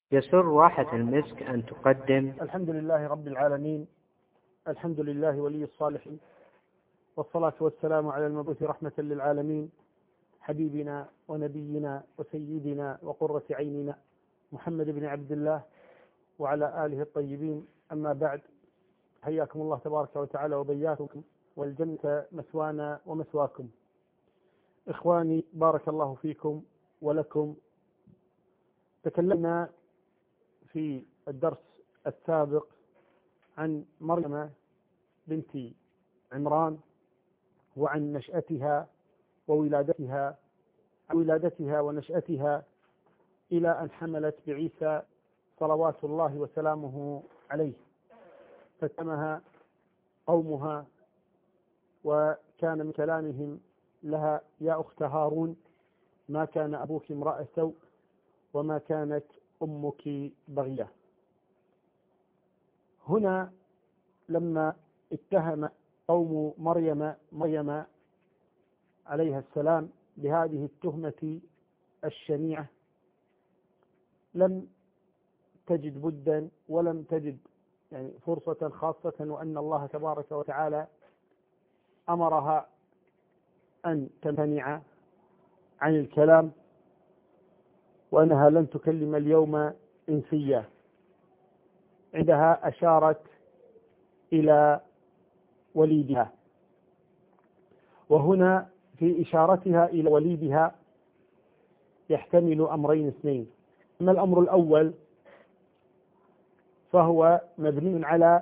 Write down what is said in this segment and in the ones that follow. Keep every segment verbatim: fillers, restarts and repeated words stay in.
يسر واحة المسك أن تقدم الحمد لله رب العالمين، الحمد لله ولي الصالحين، والصلاة والسلام على المبعوث رحمة للعالمين، حبيبنا ونبينا وسيدنا وقرة عيننا محمد بن عبد الله وعلى آله الطيبين. أما بعد، حياكم الله تبارك وتعالى وبياكم، والجنة مثوانا ومثواكم. إخواني، بارك الله فيكم ولكم. تكلمنا في الدرس السابق عن مريم بنت عمران وعن نشأتها وولادتها ولادتها ونشأتها إلى أن حملت بعيسى صلوات الله وسلامه عليه، فتمها قومها، وكان من كلامهم لها: يا أخت هارون، ما كان أبوك امرأ سوء وما كانت أمك بغية. هنا لما اتهم قوم مريم مريم عليها السلام بهذه التهمة الشنيعة، لم تجد بدا ولم تجد يعني فرصة، خاصة وأن الله تبارك وتعالى أمرها أن تمتنع عن الكلام، وأنها لن تكلم اليوم إنسيا. عندها أشارت إلى وليدها، وهنا في إشارتها إلى وليدها يحتمل أمرين اثنين. أما الأمر الأول فهو مبني على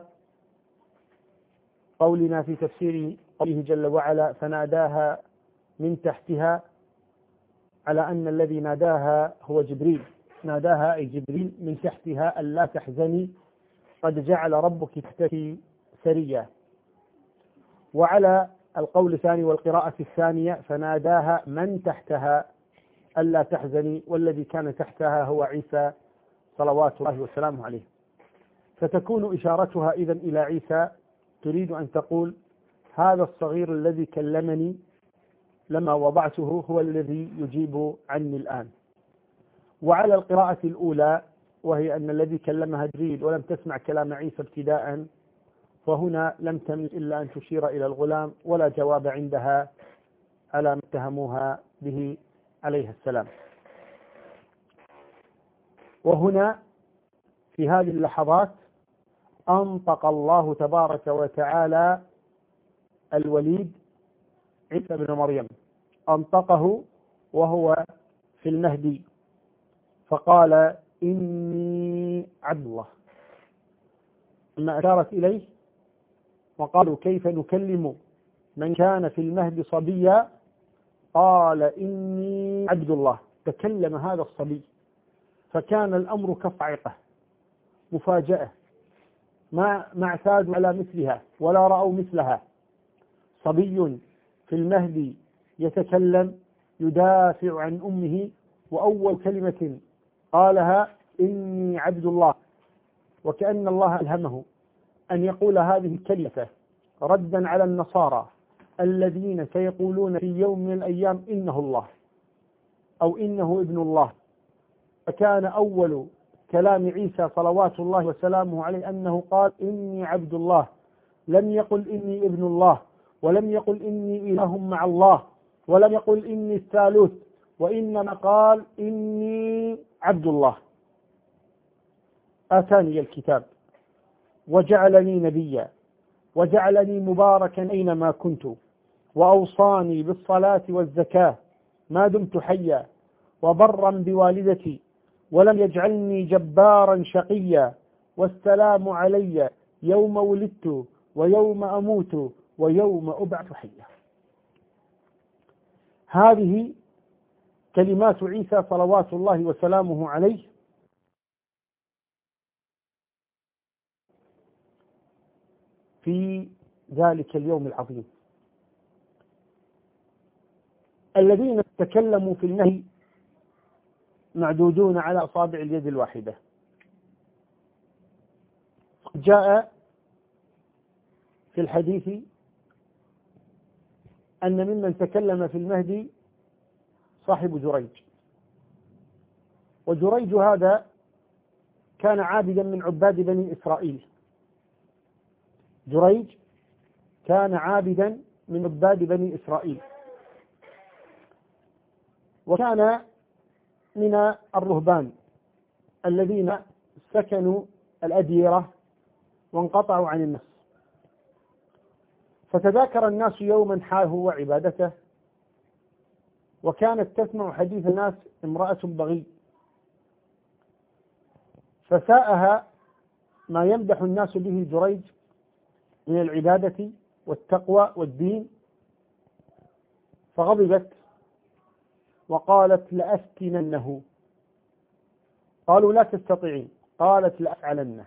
قولنا في تفسير قوله جل وعلا: فناداها من تحتها، على أن الذي ناداها هو جبريل، ناداها أي جبريل من تحتها: ألا تحزني قد جعل ربك تحتك سريا. وعلى القول الثاني والقراءة الثانية: فناداها من تحتها ألا تحزني، والذي كان تحتها هو عيسى صلوات الله وسلامه عليه. فتكون إشارتها إذن إلى عيسى، تريد أن تقول: هذا الصغير الذي كلمني لما وضعته هو الذي يجيب عني الآن. وعلى القراءة الأولى، وهي أن الذي كلمها جبريل ولم تسمع كلام عيسى ابتداء، فهنا لم تمل إلا أن تشير إلى الغلام، ولا جواب عندها على ما اتهموها به عليه السلام. وهنا في هذه اللحظات أنطق الله تبارك وتعالى الوليد عيسى بن مريم، أنطقه وهو في المهدي، فقال: إني عبد الله. لما أشارت إليه وقالوا: كيف نكلم من كان في المهد صبيا؟ قال: إني عبد الله. تكلم هذا الصبي، فكان الأمر كصاعقة، مفاجأة، ما ما اعتادوا على مثلها ولا رأوا مثلها. صبي في المهد يتكلم يدافع عن أمه، وأول كلمة قالها: إني عبد الله. وكأن الله ألهمه أن يقول هذه الكلمة ردا على النصارى الذين سيقولون في يوم من الأيام إنه الله أو إنه ابن الله. فكان أول كلام عيسى صلوات الله وسلامه عليه أنه قال: إني عبد الله. لم يقل إني ابن الله، ولم يقل إني إله مع الله، ولم يقل إني الثالوث، وإنما قال: إني عبد الله. آتاني الكتاب وجعلني نبيا وجعلني مباركا أينما كنت وأوصاني بالصلاة والزكاة ما دمت حيا وبرا بوالدتي ولم يجعلني جبارا شقيا والسلام علي يوم ولدت ويوم أموت ويوم أبعث حيا. هذه كلمات عيسى صلوات الله وسلامه عليه في ذلك اليوم العظيم. الذين تكلموا في النهي معدودون على أصابع اليد الواحدة. جاء في الحديث أن ممن تكلم في المهدي صاحب جريج، وجريج هذا كان عابدا من عباد بني إسرائيل. جريج كان عابدا من عباد بني إسرائيل، وكان من الرهبان الذين سكنوا الأديرة وانقطعوا عن الناس. فتذاكر الناس يوما حاله وعبادته، وكانت تسمع حديث الناس امرأة بغي، فساءها ما يمدح الناس به جريج من العبادة والتقوى والدين، فغضبت وقالت لأفتننه. قالوا لا تستطيعين، قالت لأفعلنه.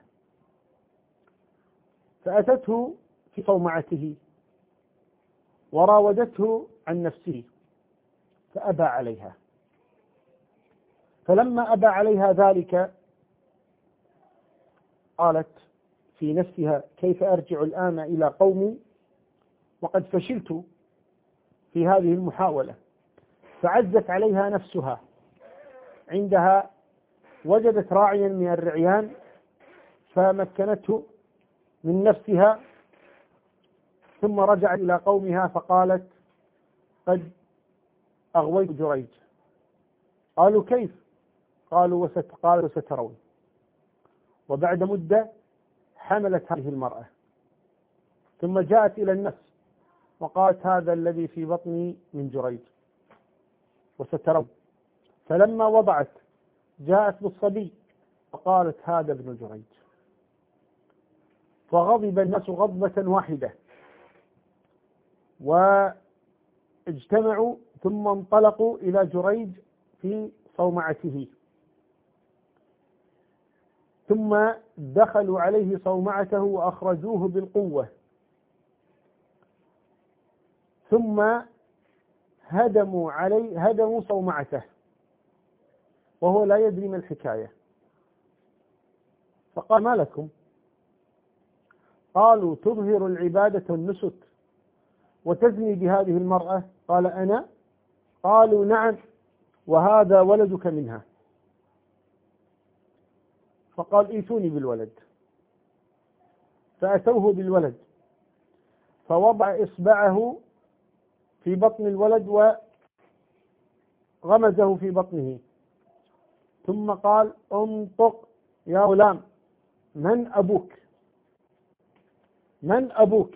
فأتته في صومعته وراودته عن نفسه فأبى عليها. فلما أبى عليها ذلك قالت في نفسها كيف أرجع الآن إلى قومي وقد فشلت في هذه المحاولة. فعزت عليها نفسها، عندها وجدت راعيا من الرعيان فمكنته من نفسها، ثم رجعت إلى قومها فقالت قد أغويت جريج. قالوا كيف؟ قالوا وست قالوا سترون. وبعد مدة حملت هذه المرأة، ثم جاءت إلى الناس وقالت هذا الذي في بطني من جريج وسترون. فلما وضعت جاءت بالصبي وقالت هذا ابن جريج، فغضب الناس غضبة واحدة واجتمعوا ثم انطلقوا إلى جريج في صومعته، ثم دخلوا عليه صومعته وأخرجوه بالقوة، ثم هدموا عليه هدموا صومعته وهو لا يدري ما الحكاية. فقال ما لكم؟ قالوا تظهر العبادة والنسك وتزني بهذه المرأة. قال أنا؟ قالوا نعم، وهذا ولدك منها. فقال ائتوني بالولد. فأتوه بالولد، فوضع إصبعه في بطن الولد وغمزه في بطنه، ثم قال انطق يا غلام، من أبوك؟ من أبوك؟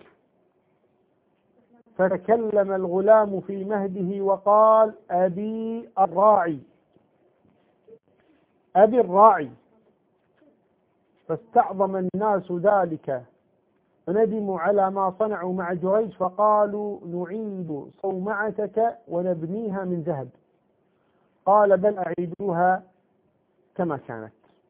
فتكلم الغلام في مهده وقال أبي الراعي، أبي الراعي. فاستعظم الناس ذلك فندموا على ما صنعوا مع جريج، فقالوا نعيد صومعتك ونبنيها من ذهب. قال بل أعيدوها كما كانت.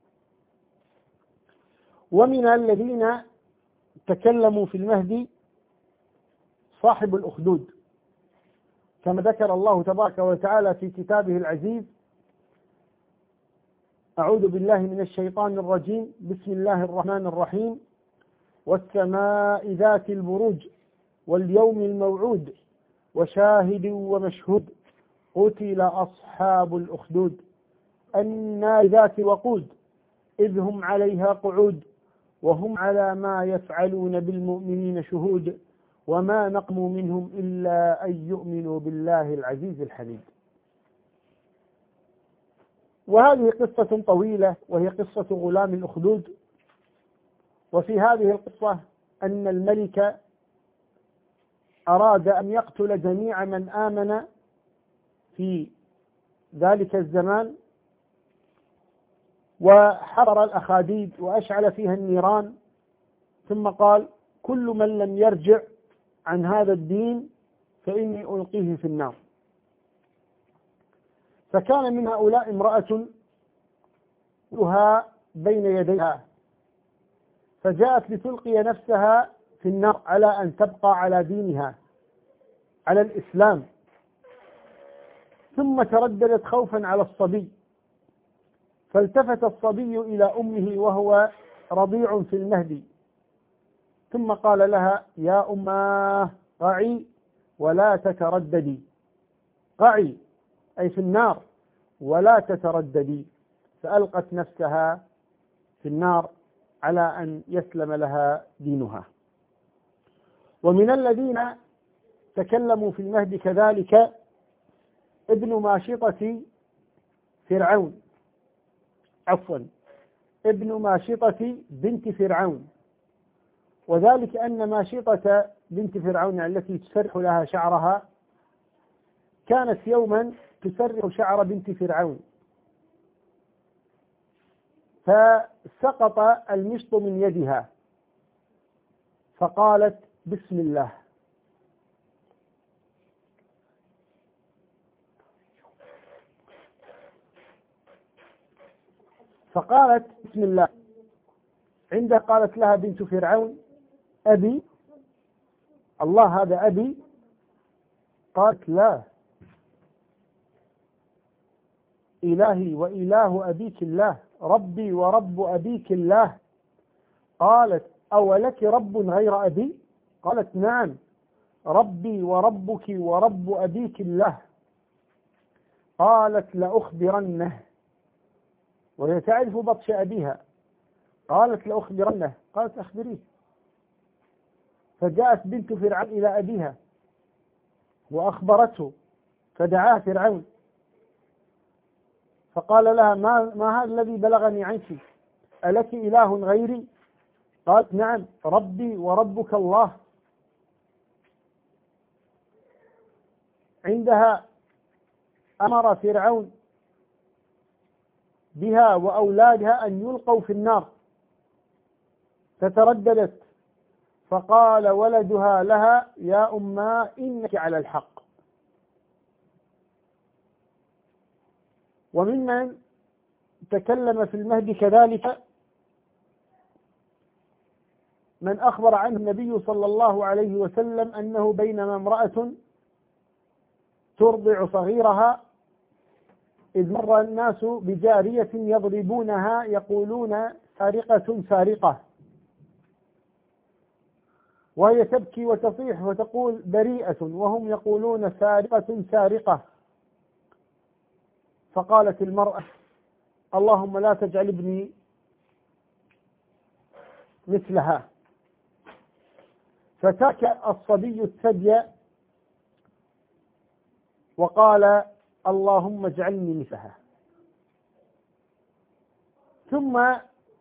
ومن الذين تكلموا في المهدي صاحب الأخدود، كما ذكر الله تبارك وتعالى في كتابه العزيز: أعوذ بالله من الشيطان الرجيم، بسم الله الرحمن الرحيم، والسماء ذات البروج واليوم الموعود وشاهد ومشهود قتل أصحاب الأخدود النار ذات الوقود إذ هم عليها قعود وهم على ما يفعلون بالمؤمنين شهود وما نقموا منهم إلا أن يؤمنوا بالله العزيز الحميد. وهذه قصة طويلة، وهي قصة غلام الأخدود. وفي هذه القصة أن الملك أراد أن يقتل جميع من آمن في ذلك الزمان، وحرر الأخاديد وأشعل فيها النيران، ثم قال كل من لم يرجع عن هذا الدين فإني ألقيه في النار. فكان من هؤلاء امرأة لها بين يديها، فجاءت لتلقي نفسها في النار على أن تبقى على دينها على الإسلام، ثم ترددت خوفا على الصبي، فالتفت الصبي إلى أمه وهو رضيع في المهدي، ثم قال لها يا أماه قعي ولا تترددي، قعي أي في النار ولا تترددي. فألقت نفسها في النار على أن يسلم لها دينها. ومن الذين تكلموا في المهد كذلك ابن ماشطة فرعون عفوا ابن ماشطة بنت فرعون، وذلك أن ماشطة بنت فرعون التي تسرح لها شعرها كانت يوما تسرح شعر بنت فرعون، فسقط المشط من يدها فقالت بسم الله، فقالت بسم الله. عندها قالت لها بنت فرعون أبي الله هذا أبي؟ قالت لا، إلهي وإله أبيك الله، ربي ورب أبيك الله. قالت أولك رب غير أبي؟ قالت نعم، ربي وربك ورب أبيك الله. قالت لأخبرنه، وهي تعرف بطش أبيها. قالت لأخبرنه، قالت أخبريه. فجاءت بنت فرعون إلى أبيها وأخبرته، فدعاه فرعون فقال لها ما, ما هذا الذي بلغني عنك؟ ألك إله غيري؟ قالت نعم، ربي وربك الله. عندها أمر فرعون بها وأولادها أن يلقوا في النار، فترددت فقال ولدها لها يا أما إنك على الحق. وممن تكلم في المهد كذلك من أخبر عنه النبي صلى الله عليه وسلم أنه بينما امرأة ترضع صغيرها إذ مر الناس بجارية يضربونها يقولون سارقة سارقة، وهي تبكي وتصيح وتقول بريئة وهم يقولون سارقة سارقة. فقالت المرأة اللهم لا تجعل ابني مثلها، فترك الصبي الثدي وقال اللهم اجعلني مثلها. ثم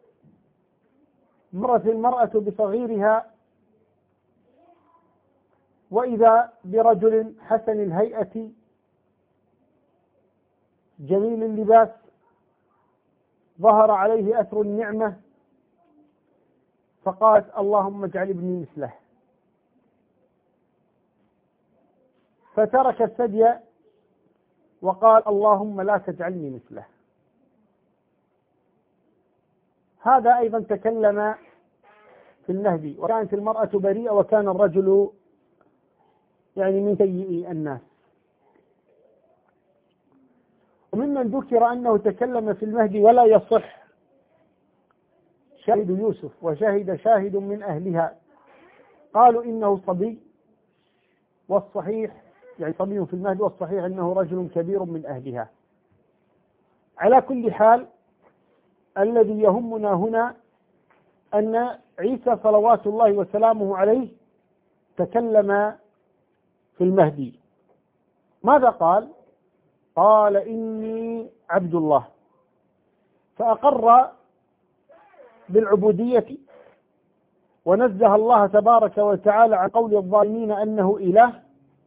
مرت المرأة بصغيرها وإذا برجل حسن الهيئة جميل اللباس ظهر عليه أثر النعمة، فقالت اللهم اجعل ابني مثله، فترك الثدي وقال اللهم لا تجعلني مثله. هذا أيضا تكلم في المهدي، وكانت المرأة بريئة وكان الرجل يعني من سيئي الناس. وممن ذكر أنه تكلم في المهدي ولا يصح شاهد يوسف، وشهد شاهد من أهلها قالوا إنه صبي، والصحيح يعني صبي في المهدي، والصحيح أنه رجل كبير من أهلها. على كل حال الذي يهمنا هنا أن عيسى صلوات الله وسلامه عليه تكلم في المهدي. ماذا قال؟ قال إني عبد الله، فأقر بالعبودية ونزه الله تبارك وتعالى عن قول الظالمين أنه إله.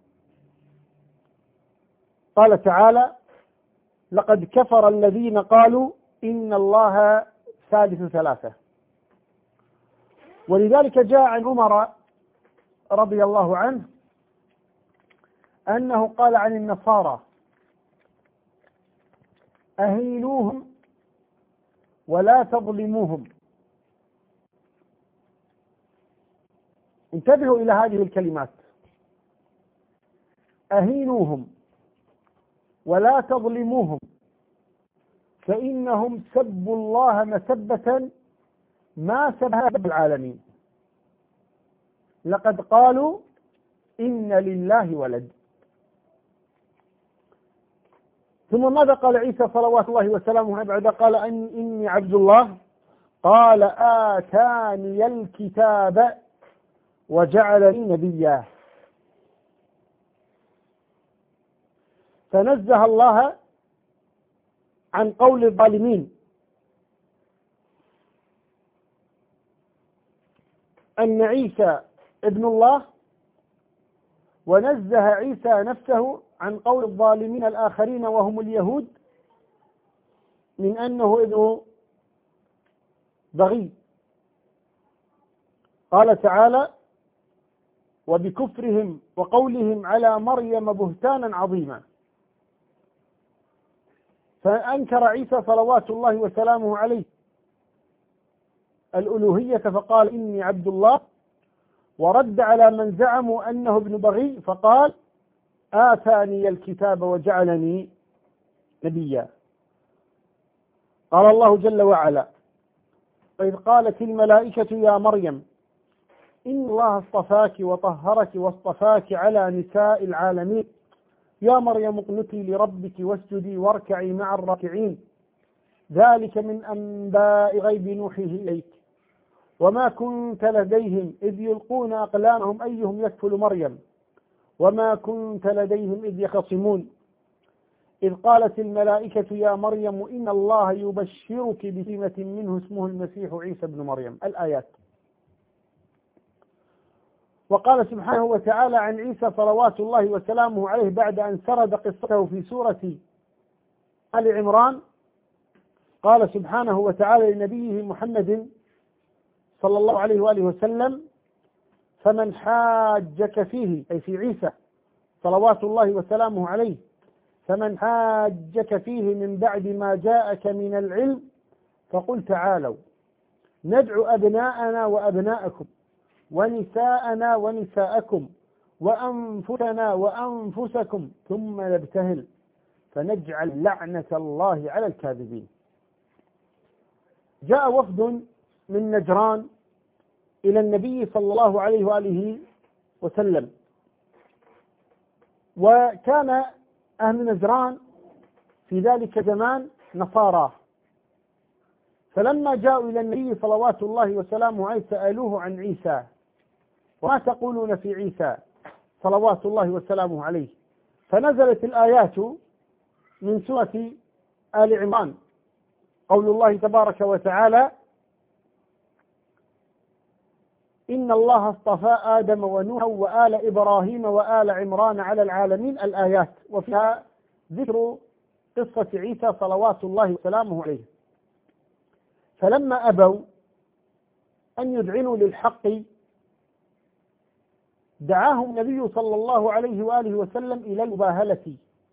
قال تعالى لقد كفر الذين قالوا إن الله ثالث ثلاثة. ولذلك جاء عن عمر رضي الله عنه أنه قال عن النصارى أهينوهم ولا تظلموهم. انتبهوا إلى هذه الكلمات، أهينوهم ولا تظلموهم فإنهم سبوا الله مسبة ما سبها العالمين، لقد قالوا إن لله ولد. ثم ماذا قال عيسى صلوات الله وسلامه بعد قال أن إني عبد الله؟ قال آتاني الكتاب وجعلني نبيا. فنزه الله عن قول الظالمين أن عيسى ابن الله، ونزه عيسى نفسه عن قول الظالمين الآخرين وهم اليهود من أنه ابن بغي. قال تعالى: وبكفرهم وقولهم على مريم بهتانا عظيما. فأنكر عيسى صلوات الله وسلامه عليه الألوهية فقال: إني عبد الله، ورد على من زعموا أنه ابن بغي فقال: آتاني الكتاب وجعلني نبيا. قال الله جل وعلا: وإذ قالت الملائكة يا مريم إن الله اصطفاك وطهرك واصطفاك على نساء العالمين يا مريم اقنتي لربك واسجدي واركعي مع الراكعين ذلك من أنباء غيب نوحيه إليك وما كنت لديهم إذ يلقون أقلامهم أيهم يكفل مريم وما كنت لديهم إذ يخصمون إذ قالت الملائكة يا مريم إن الله يبشرك بكلمة منه اسمه المسيح عيسى بن مريم. الآيات. وقال سبحانه وتعالى عن عيسى صلوات الله وسلامه عليه بعد أن سرد قصته في سورة آل عمران، قال سبحانه وتعالى لنبيه محمد صلى الله عليه وآله وسلم: فمن حاجك فيه، أي في عيسى صلوات الله وسلامه عليه، فمن حاجك فيه من بعد ما جاءك من العلم فقل تعالوا ندعو أبناءنا وأبناءكم ونساءنا ونساءكم وأنفسنا وأنفسكم ثم نبتهل فنجعل لعنة الله على الكاذبين. جاء وفد من نجران إلى النبي صلى الله عليه وآله وسلم، وكان أهل نجران في ذلك الزمان نصارى، فلما جاءوا إلى النبي صلوات الله وسلامه عليه سألوه عن عيسى: وما تقولون في عيسى صلوات الله وسلامه عليه؟ فنزلت الآيات من سورة آل عمران، قول الله تبارك وتعالى: إن الله اصطفى آدم ونوحا وآل إبراهيم وآل عمران على العالمين. الآيات، وفيها ذكر قصة عيسى صلوات الله وسلامه عليه. فلما أبوا أن يذعنوا للحق دعاهم النبي صلى الله عليه وآله وسلم إلى المباهلة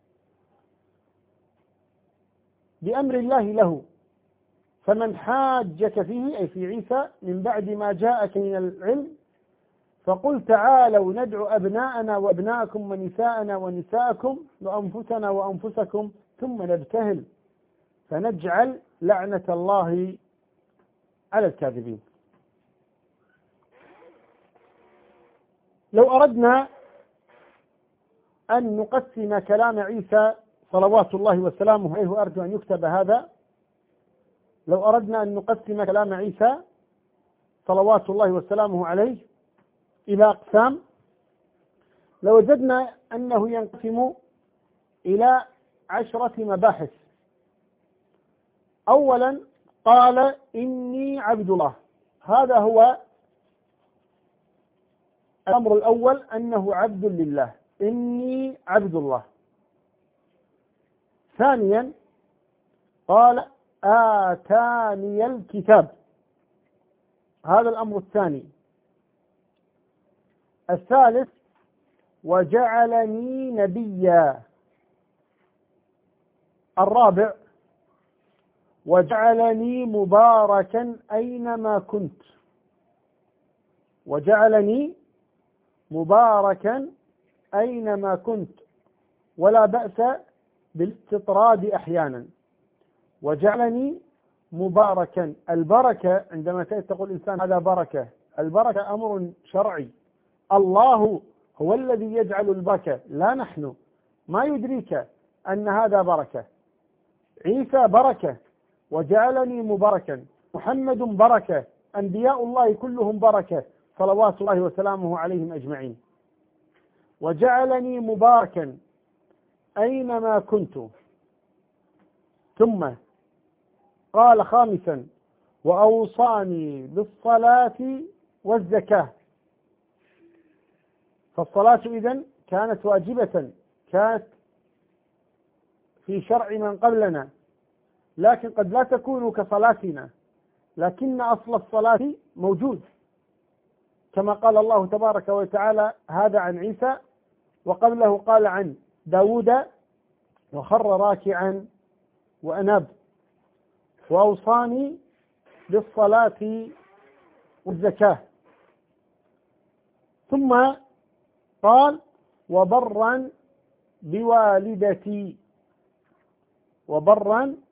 بأمر الله له: فمن حاجك فيه، أي في عيسى، من بعد ما جاءك من العلم فقل تعالوا ندعو أبناءنا وأبناءكم ونساءنا ونساءكم وأنفسنا وأنفسكم ثم نبتهل فنجعل لعنة الله على الكاذبين. لو أردنا أن نقسم كلام عيسى صلوات الله وسلامه عليه، وأرجو أن يكتب هذا، لو أردنا أن نقسم كلام عيسى صلوات الله وسلامه عليه إلى أقسام لوجدنا أنه ينقسم إلى عشرة مباحث. أولا قال: إني عبد الله. هذا هو الأمر الأول، أنه عبد لله، إني عبد الله. ثانيا قال: آتاني الكتاب. هذا الأمر الثاني. الثالث: وجعلني نبيا. الرابع: وجعلني مباركا أينما كنت. وجعلني مباركا أينما كنت، ولا بأس بالاستطراد أحيانا. وجعلني مباركا، البركة عندما تقول الإنسان هذا بركة، البركة أمر شرعي، الله هو الذي يجعل البركة لا نحن. ما يدريك أن هذا بركة؟ عيسى بركة، وجعلني مباركا. محمد بركة، أنبياء الله كلهم بركة صلوات الله وسلامه عليهم أجمعين. وجعلني مباركا أينما كنت. ثم قال خامسا وأوصاني بالصلاة والزكاة. فالصلاة إذن كانت واجبة، كانت في شرع من قبلنا، لكن قد لا تكون كصلاتنا، لكن أصل الصلاة موجود، كما قال الله تبارك وتعالى هذا عن عيسى، وقبله قال عن داود وخر راكعا وأناب. وأوصاني بالصلاة والزكاة. ثم قال وبرا بوالدتي، وبرا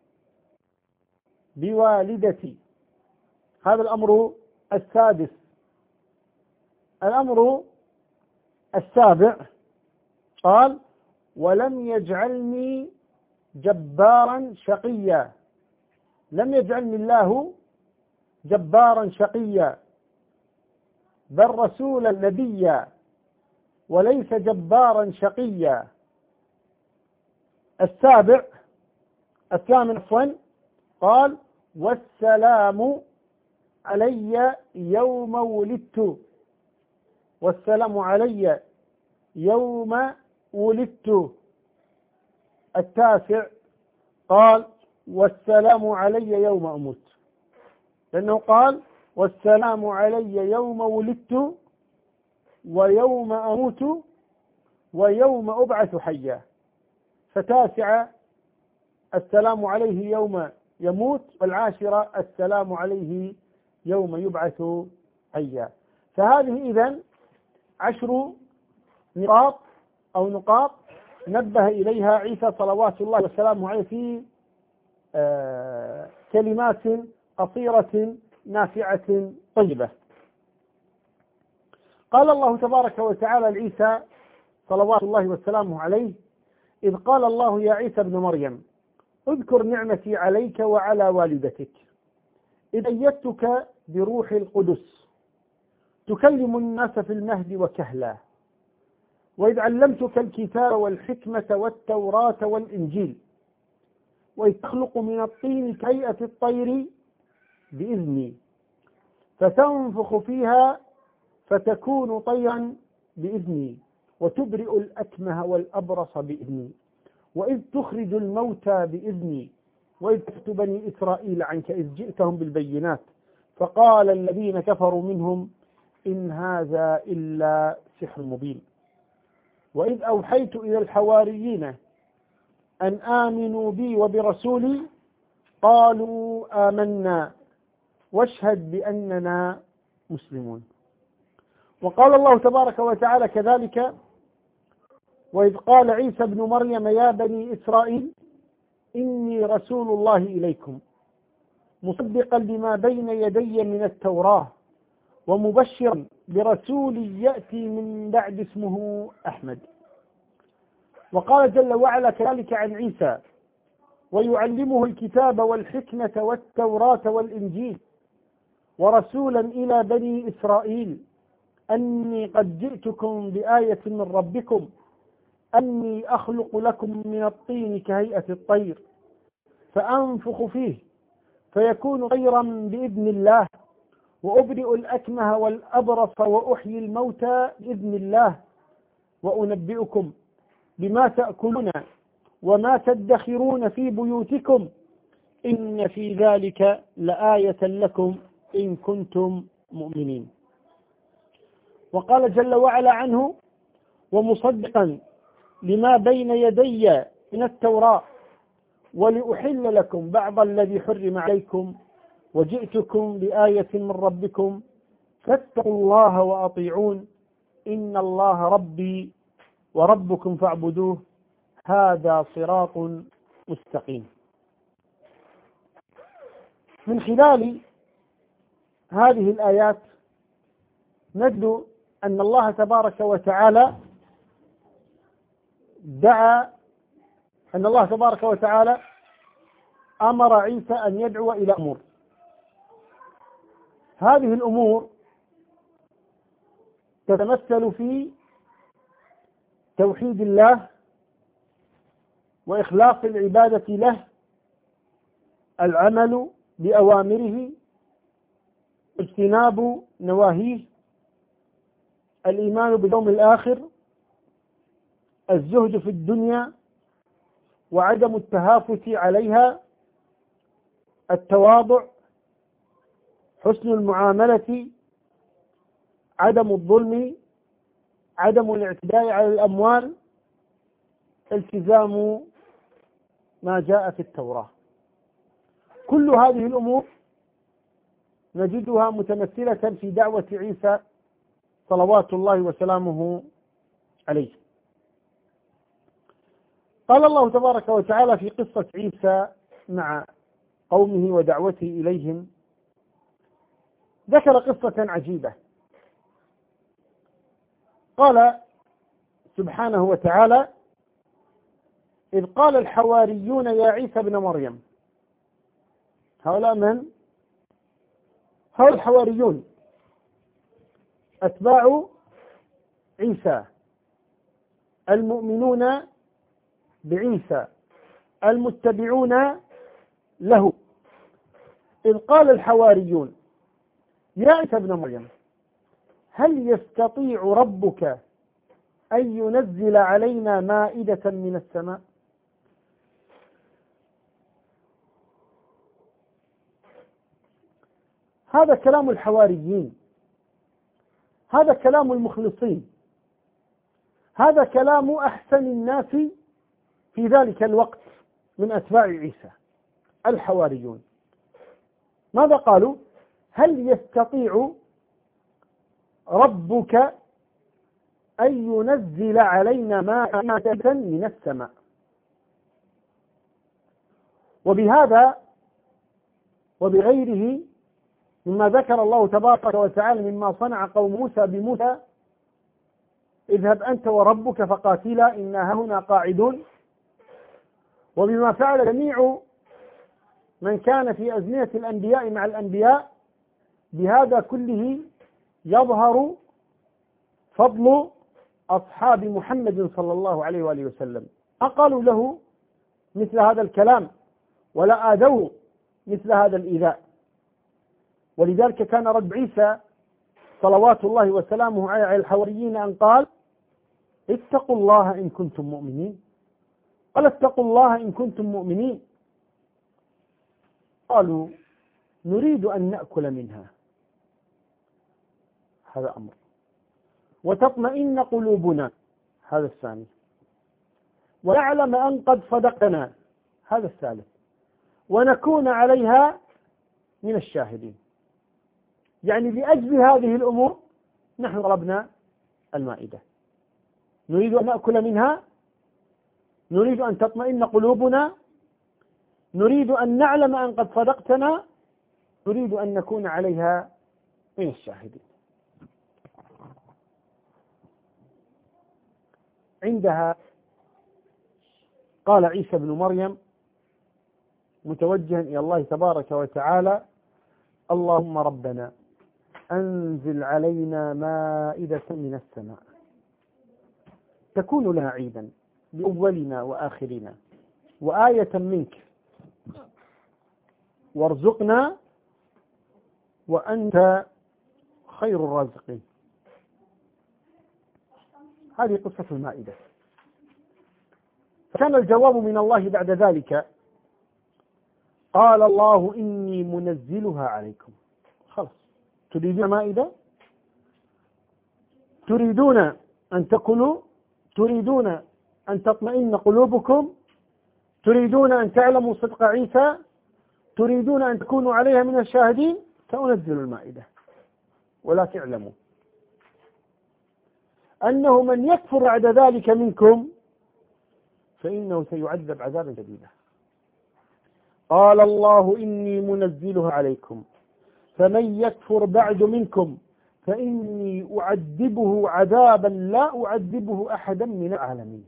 بوالدتي. هذا الأمر السادس. الأمر السابع قال ولم يجعلني جبارا شقيا. لم يجعلني الله جبارا شقيا، بل رسولا نبيا وليس جبارا شقيا. السابع الثامن عفوا قال والسلام علي يوم ولدت. والسلام علي يوم ولدت. التاسع قال والسلام علي يوم أموت، لأنه قال والسلام علي يوم ولدت ويوم أموت ويوم أبعث حيا. فتاسع السلام عليه يوم يموت، والعاشرة السلام عليه يوم يبعث حيا. فهذه إذن عشر نقاط أو نقاط نبه إليها عيسى صلوات الله وسلامه عليه في آه كلمات قصيرة نافعة طيبة. قال الله تبارك وتعالى لعيسى صلوات الله وسلامه عليه إذ قال الله يا عيسى ابن مريم اذكر نعمتي عليك وعلى والدتك إذ أيدتك بروح القدس تكلم الناس في المهد وكهلا وإذ علمتك الكتاب والحكمة والتوراة والإنجيل وإذ تخلق من الطين كهيئة الطير بإذني فتنفخ فيها فتكون طيرا بإذني وتبرئ الأكمه والأبرص بإذني وإذ تخرج الموتى بإذني وإذ كفت بني إسرائيل عنك إذ جئتهم بالبينات فقال الذين كفروا منهم إن هذا إلا سحر مبين وإذ أوحيت إلى الحواريين أن آمنوا بي وبرسولي قالوا آمنا واشهد بأننا مسلمون. وقال الله تبارك وتعالى كذلك وإذ قال عيسى ابن مريم يا بني إسرائيل إني رسول الله إليكم مصدقا لما بين يدي من التوراة ومبشرا برسول يأتي من بعد اسمه أحمد. وقال جل وعلا كذلك عن عيسى ويعلمه الكتاب والحكمة والتوراة والإنجيل ورسولا إلى بني إسرائيل أني قد جئتكم بآية من ربكم أني أخلق لكم من الطين كهيئة الطير فأنفخ فيه فيكون طيرا بإذن الله وأبرئ الأكمه والأبرص وأحيي الموتى بإذن الله وأنبئكم بما تأكلون وما تدخرون في بيوتكم إن في ذلك لآية لكم إن كنتم مؤمنين. وقال جل وعلا عنه ومصدقا لما بين يدي من التوراة ولأحل لكم بعض الذي حرم عليكم وجئتكم بآية من ربكم فاتقوا الله وأطيعون إن الله ربي وربكم فاعبدوه هذا صراط مستقيم. من خلال هذه الآيات نجد أن الله تبارك وتعالى دعا أن الله تبارك وتعالى أمر عيسى أن يدعو إلى أمور. هذه الأمور تتمثل في توحيد الله وإخلاص العبادة له، العمل بأوامره، اجتناب نواهيه، الإيمان باليوم الآخر، الزهد في الدنيا وعدم التهافت عليها، التواضع، حسن المعاملة، عدم الظلم، عدم الاعتداء على الأموال، التزام ما جاء في التوراة. كل هذه الأمور نجدها متمثلة في دعوة عيسى صلوات الله وسلامه عليه. قال الله تبارك وتعالى في قصة عيسى مع قومه ودعوته إليهم، ذكر قصة عجيبة. قال سبحانه وتعالى: إذ قال الحواريون يا عيسى ابن مريم. هؤلاء من؟ هؤلاء الحواريون أتباع عيسى، المؤمنون بعيسى، المتبعون له. إذ قال الحواريون يا عيسى ابن مريم هل يستطيع ربك أن ينزل علينا مائدة من السماء؟ هذا كلام الحواريين، هذا كلام المخلصين، هذا كلام أحسن الناس في ذلك الوقت من أتباع عيسى الحواريون. ماذا قالوا؟ هل يستطيع ربك أن ينزل علينا مائدة من السماء؟ وبهذا وبغيره مما ذكر الله تبارك وتعالى مما صنع قوم موسى بموسى: اذهب أنت وربك فقاتلا إنا هنا قاعدون. وبما فعل جميع من كان في أزمنة الأنبياء مع الأنبياء، بهذا كله يظهر فضل أصحاب محمد صلى الله عليه وآله وسلم. ما قالوا له مثل هذا الكلام ولا آذوا مثل هذا الإيذاء. ولذلك كان رد عيسى صلوات الله وسلامه على الحواريين أن قال: اتقوا الله إن كنتم مؤمنين. قال: اتقوا الله إن كنتم مؤمنين. قالوا: نريد أن نأكل منها، هذا أمر، وتطمئن قلوبنا، هذا الثاني، ونعلم أن قد صدقنا، هذا الثالث، ونكون عليها من الشاهدين. يعني لأجل هذه الأمور نحن طلبنا المائدة، نريد أن نأكل منها، نريد أن تطمئن قلوبنا، نريد أن نعلم أن قد صدقتنا، نريد أن نكون عليها من الشاهدين. عندها قال عيسى بن مريم متوجها إلى الله تبارك وتعالى: اللهم ربنا أنزل علينا مائدة من السماء تكون لنا عيدا لأولنا وآخرنا وآية منك وارزقنا وأنت خير الرازقين. هذه قصة المائدة. فكان الجواب من الله بعد ذلك: قال الله إني منزلها عليكم. خلاص، تريدون مائدة؟ تريدون أن تأكلوا؟ تريدون أن تطمئن قلوبكم؟ تريدون أن تعلموا صدق عيسى؟ تريدون أن تكونوا عليها من الشاهدين؟ سأنزل المائدة، ولا تعلموا أنه من يكفر بعد ذلك منكم فإنه سيعذب عذابا شديدا. قال الله إني منزلها عليكم فمن يكفر بعد منكم فإني أعذبه عذابا لا أعذبه أحدا من العالمين.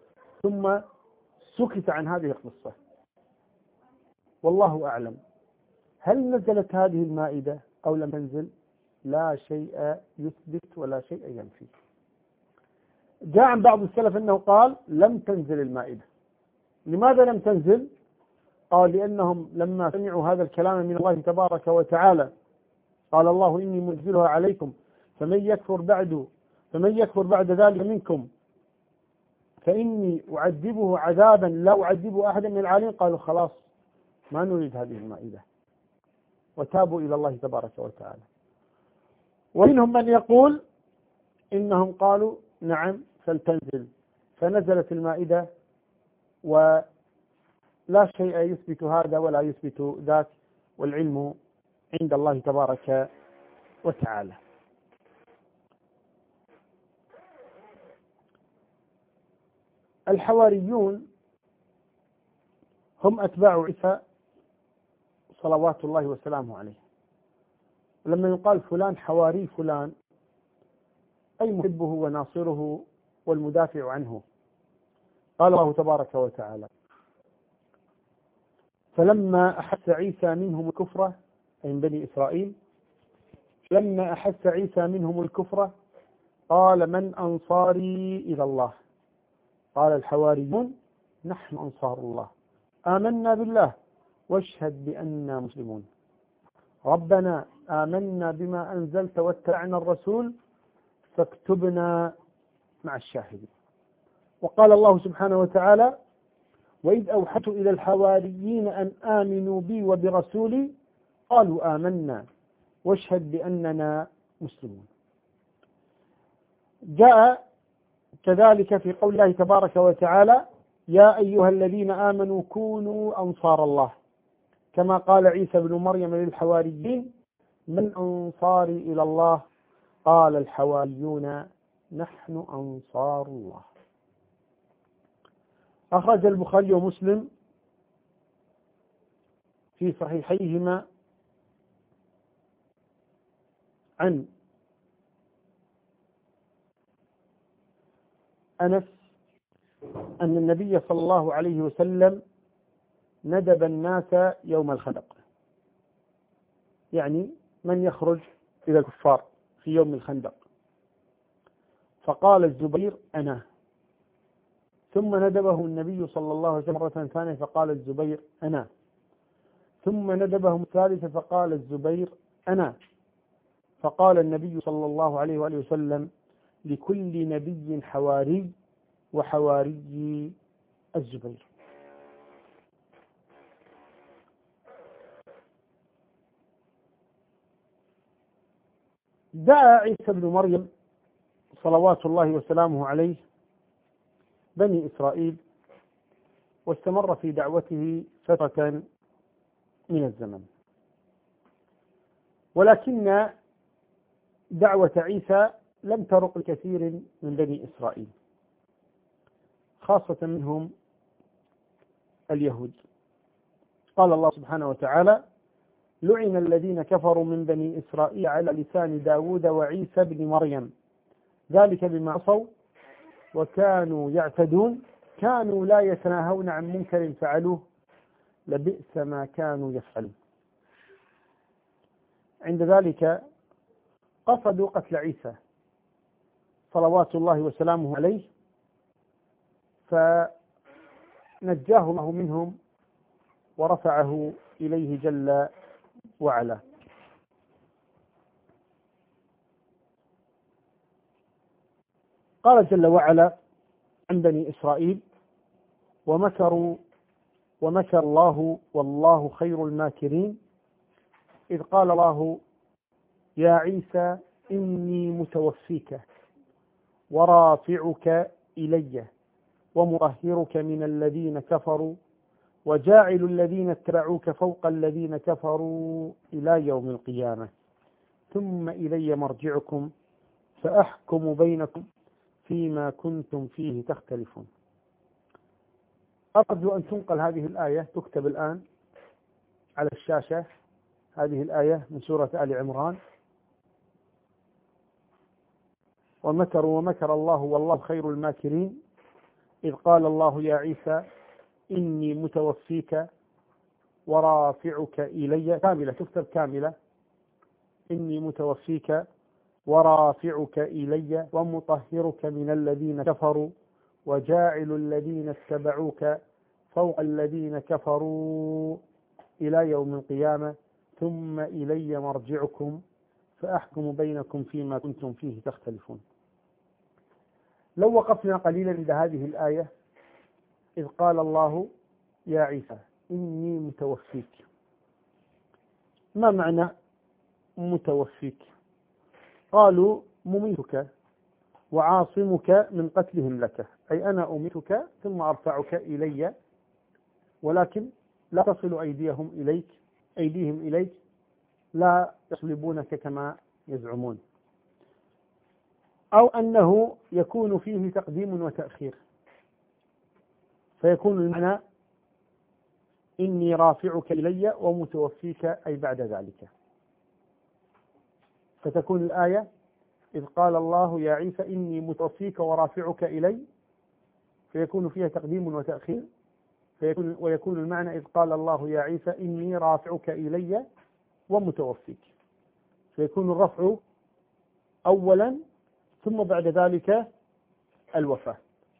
ثم سكت عن هذه القصة، والله أعلم هل نزلت هذه المائدة أو لم تنزل؟ لا شيء يثبت ولا شيء ينفي. جاء عن بعض السلف أنه قال لم تنزل المائدة. لماذا لم تنزل؟ قال لأنهم لما سمعوا هذا الكلام من الله تبارك وتعالى قال الله إني منزلها عليكم فمن يكفر بعد فمن يكفر بعد ذلك منكم فإني أعذبه عذابا لا أعذبه أحدا من العالمين. قالوا خلاص ما نريد هذه المائدة وتابوا إلى الله تبارك وتعالى. ومنهم من يقول إنهم قالوا نعم فلتنزل، فنزلت المائدة ولا شيء يثبت هذا ولا يثبت ذاك، والعلم عند الله تبارك وتعالى. الحواريون هم أتباع عيسى صلوات الله وسلامه عليه. لما يقال فلان حواري فلان أي محبه وناصره والمدافع عنه. قال الله تبارك وتعالى فلما أحس عيسى منهم الكفر أي من بني إسرائيل لما أحس عيسى منهم الكفر قال من أنصاري إلى الله قال الحواريون نحن أنصار الله آمنا بالله واشهد بأننا مسلمون ربنا آمنا بما أنزلت واتبعنا الرسول فاكتبنا مع الشاهدين. وقال الله سبحانه وتعالى وإذ أوحيت إلى الحواريين أن آمنوا بي وبرسولي قالوا آمنا واشهد بأننا مسلمون. جاء كذلك في قول الله تبارك وتعالى يا أيها الذين آمنوا كونوا أنصار الله كما قال عيسى بن مريم للحواريين من أنصاري إلى الله قال الحواريون نحن أنصار الله. أخرج البخاري ومسلم في صحيحيهما عن أنس أن النبي صلى الله عليه وسلم ندب الناس يوم الخندق، يعني من يخرج إلى الكفار في يوم الخندق، فقال الزبير أنا، ثم ندبه النبي صلى الله عليه وسلم مرة ثانية فقال الزبير أنا، ثم ندبهم الثالثة فقال الزبير أنا، فقال النبي صلى الله عليه وآله وسلم لكل نبي حواري وحواري الزبير. دعا عيسى بن مريم صلوات الله وسلامه عليه بني إسرائيل واستمر في دعوته فترة من الزمن، ولكن دعوة عيسى لم ترق لكثير من بني إسرائيل خاصة منهم اليهود. قال الله سبحانه وتعالى لعن الذين كفروا من بني إسرائيل على لسان داود وعيسى بن مريم ذلك بما عصوا وكانوا يعتدون كانوا لا يتناهون عن منكر فعلوه لبئس ما كانوا يفعلون. عند ذلك قصدوا قتل عيسى صلوات الله وسلامه عليه فنجاه الله منهم ورفعه إليه جل وعلا. قال جل وعلا عن بني إسرائيل ومكروا ومكر الله والله خير الماكرين إذ قال الله يا عيسى إني متوفيك ورافعك إلي ومطهرك من الذين كفروا وجاعل الذين اتبعوك فوق الذين كفروا إلى يوم القيامة ثم إلي مرجعكم فأحكم بينكم فيما كنتم فيه تختلفون. أرجو أن تنقل هذه الآية، تكتب الآن على الشاشة هذه الآية من سورة آل عمران ومكروا ومكر الله والله خير الماكرين إذ قال الله يا عيسى إني متوفيك ورافعك إلي، كاملة تكتب كاملة، إني متوفيك ورافعك إلي ومطهرك من الذين كفروا وجاعل الذين اتبعوك فوق الذين كفروا إلى يوم القيامة ثم إلي مرجعكم فأحكم بينكم فيما كنتم فيه تختلفون. لو وقفنا قليلا عند هذه الآية، إذ قال الله يا عيسى إني متوفيك، ما معنى متوفيك؟ قالوا مميتك وعاصمك من قتلهم لك، أي أنا أميتك ثم أرفعك إلي، ولكن لا تصل أيديهم إليك أيديهم إليك لا يصلبونك كما يزعمون. أو أنه يكون فيه تقديم وتأخير، فيكون المعنى إني رافعك إلي ومتوفيك أي بعد ذلك، فتكون الآية إذ قال الله يا عيسى إني متوفيك ورافعك إلي، فيكون فيها تقديم وتأخير، فيكون ويكون المعنى إذ قال الله يا عيسى إني رافعك إلي ومتوفيك، فيكون الرفع أولا ثم بعد ذلك الوفاة،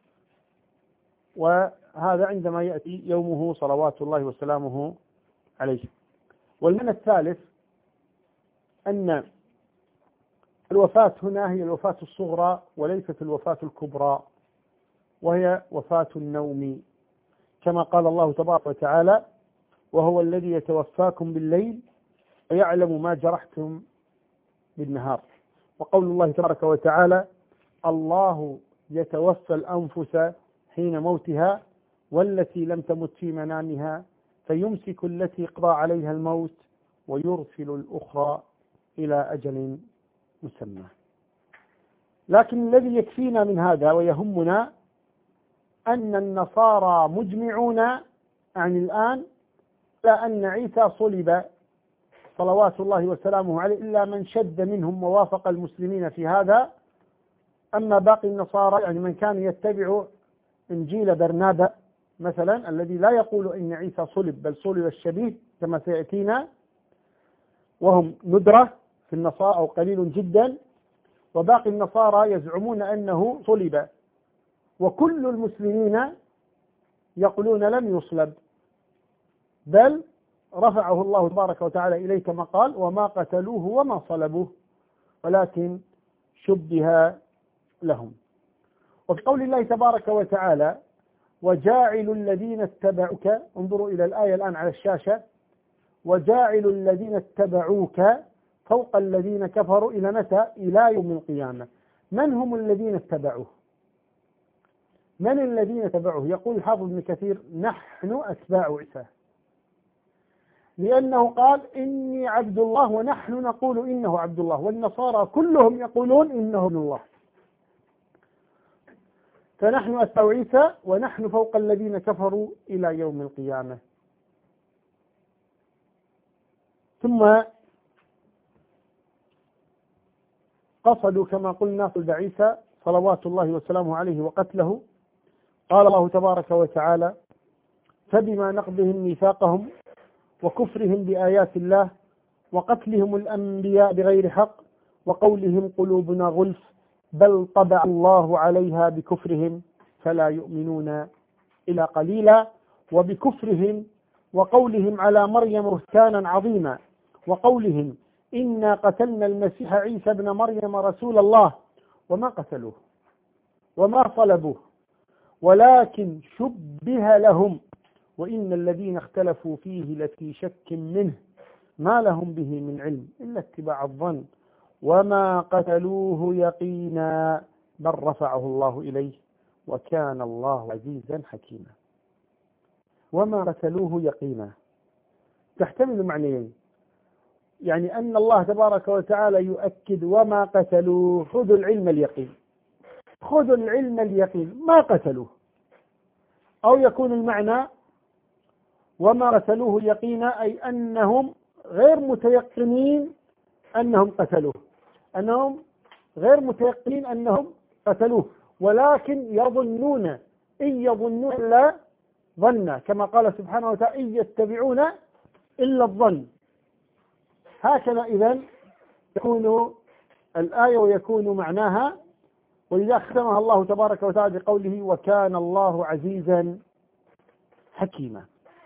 وهذا عندما يأتي يومه صلوات الله وسلامه عليه. والمعنى الثالث أن الوفاة هنا هي الوفاة الصغرى وليست الوفاة الكبرى، وهي وفاة النوم، كما قال الله تبارك وتعالى وهو الذي يتوفاكم بالليل ويعلم ما جرحتم بالنهار. وقول الله تبارك وتعالى الله يتوفى الأنفس حين موتها والتي لم تمت في منامها فيمسك التي قضى عليها الموت ويرسل الأخرى إلى أجل مسمى. لكن الذي يكفينا من هذا ويهمنا أن النصارى مجمعون عن الآن لا أن عيسى صلب صلوات الله وسلامه عليه، إلا من شد منهم ووافق المسلمين في هذا. أما باقي النصارى يعني من كان يتبع إنجيل برنابا مثلا الذي لا يقول إن عيسى صلب بل صلب الشبيه كما سيأتينا، وهم ندرة في النصارى أو قليل جدا، وباقي النصارى يزعمون أنه صلب، وكل المسلمين يقولون لم يصلب بل رفعه الله تبارك وتعالى إليه كما قال وما قتلوه وما صلبوه ولكن شبه لهم. وفي قول الله تبارك وتعالى وجاعل الذين اتبعوك، انظروا إلى الآية الآن على الشاشة، وجاعل الذين اتبعوك فوق الذين كفروا إلى متى؟ إلى يوم القيامة. من هم الذين اتبعوه؟ من الذين اتبعوه؟ يقول الحافظ ابن كثير نحن أتباع عيسى، لأنه قال إني عبد الله ونحن نقول إنه عبد الله، والنصارى كلهم يقولون إنه ابن الله، فنحن أتباع عيسى ونحن فوق الذين كفروا إلى يوم القيامة. ثم قصدوا كما قلنا قلب عيسى صلوات الله وسلامه عليه وقتله. قال الله تبارك وتعالى فبما نقضهم ميثاقهم وكفرهم بآيات الله وقتلهم الأنبياء بغير حق وقولهم قلوبنا غلف بل طبع الله عليها بكفرهم فلا يؤمنون إلا قليلا، وبكفرهم وقولهم على مريم بهتانا عظيما وقولهم إنا قتلنا المسيح عيسى ابن مريم رسول الله وما قتلوه وما صلبوه ولكن شبه لهم وإن الذين اختلفوا فيه لفي شك منه ما لهم به من علم إلا اتباع الظن وما قتلوه يقينا بل رفعه الله إليه وكان الله عزيزا حكيما. وما قتلوه يقينا تحتمل معنيين، يعني أن الله تبارك وتعالى يؤكد وما قتلوه، خذوا العلم اليقين، خذوا العلم اليقين ما قتلوه، أو يكون المعنى وما قتلوه يقينا أي أنهم غير متيقنين أنهم قتلوه، أنهم غير متيقنين أنهم قتلوه ولكن يظنون إن يظنون لا ظن، كما قال سبحانه وتعالى إن يتبعون إلا الظن. هكذا إذن يكون الآية ويكون معناها، ولذا ختمها الله تبارك وتعالى بقوله وكان الله عزيزا حكيما.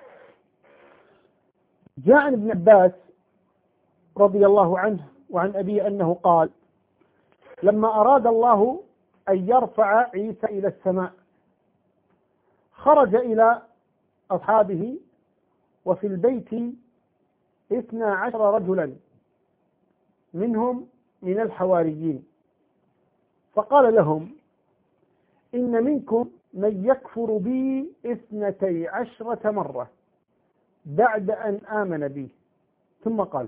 جاء عن ابن عباس رضي الله عنه وعن أبيه أنه قال لما أراد الله أن يرفع عيسى إلى السماء خرج إلى أصحابه وفي البيت اثنا عشر رجلا منهم من الحواريين، فقال لهم إن منكم من يكفر بي اثنتي عشرة مرة بعد أن آمن بي. ثم قال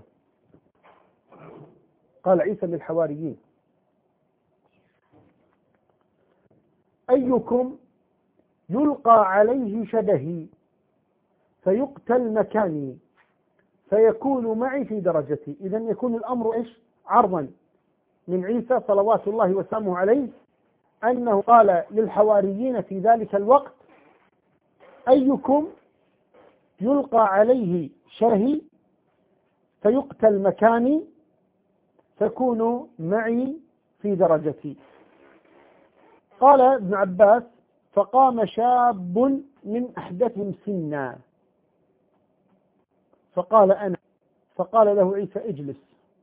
قال عيسى للحواريين أيكم يلقى عليه شبهي فيقتل مكاني فيكون معي في درجتي. إذن يكون الأمر إيش؟ عرضا من عيسى صلوات الله وسلامه عليه أنه قال للحواريين في ذلك الوقت أيكم يلقى عليه شبهي فيقتل مكاني فيكون معي في درجتي. قال ابن عباس فقام شاب من أحدثهم سنا فقال أنا، فقال له عيسى اجلس.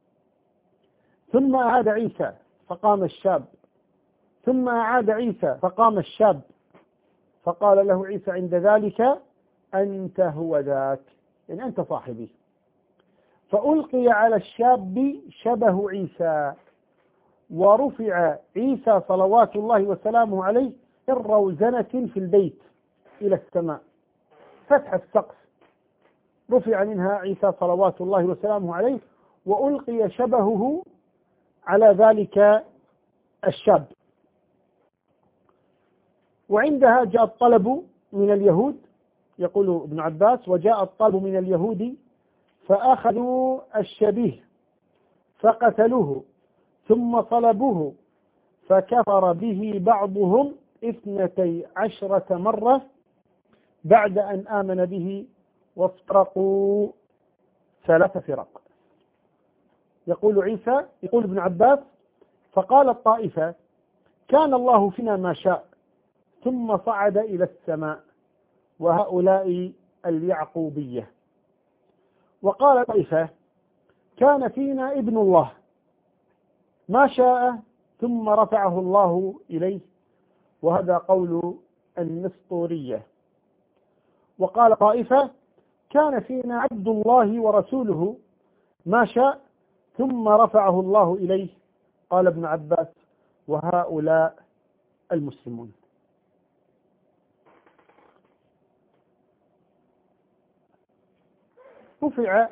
ثم أعاد عيسى فقام الشاب، ثم أعاد عيسى فقام الشاب، فقال له عيسى عند ذلك أنت هو ذاك، يعني أنت صاحبي. فألقي على الشاب شبه عيسى ورفع عيسى صلوات الله وسلامه عليه الروزنة في البيت إلى السماء، فتح السقف رفع منها عيسى صلوات الله وسلامه عليه وألقي شبهه على ذلك الشاب. وعندها جاء الطلب من اليهود، يقول ابن عباس وجاء الطلب من اليهود فأخذوا الشبيه فقتلوه ثم صلبوه فكفر به بعضهم اثنتي عشرة مرة بعد أن آمن به وافترقوا ثلاث فرق. يقول عيسى يقول ابن عباس فقال الطائفة كان الله فينا ما شاء ثم صعد إلى السماء وهؤلاء اليعقوبية. وقال طائفة كان فينا ابن الله ما شاء ثم رفعه الله إليه، وهذا قول النسطورية. وقال طائفة كان فينا عبد الله ورسوله ما شاء ثم رفعه الله إليه. قال ابن عباس وهؤلاء المسلمون. رفع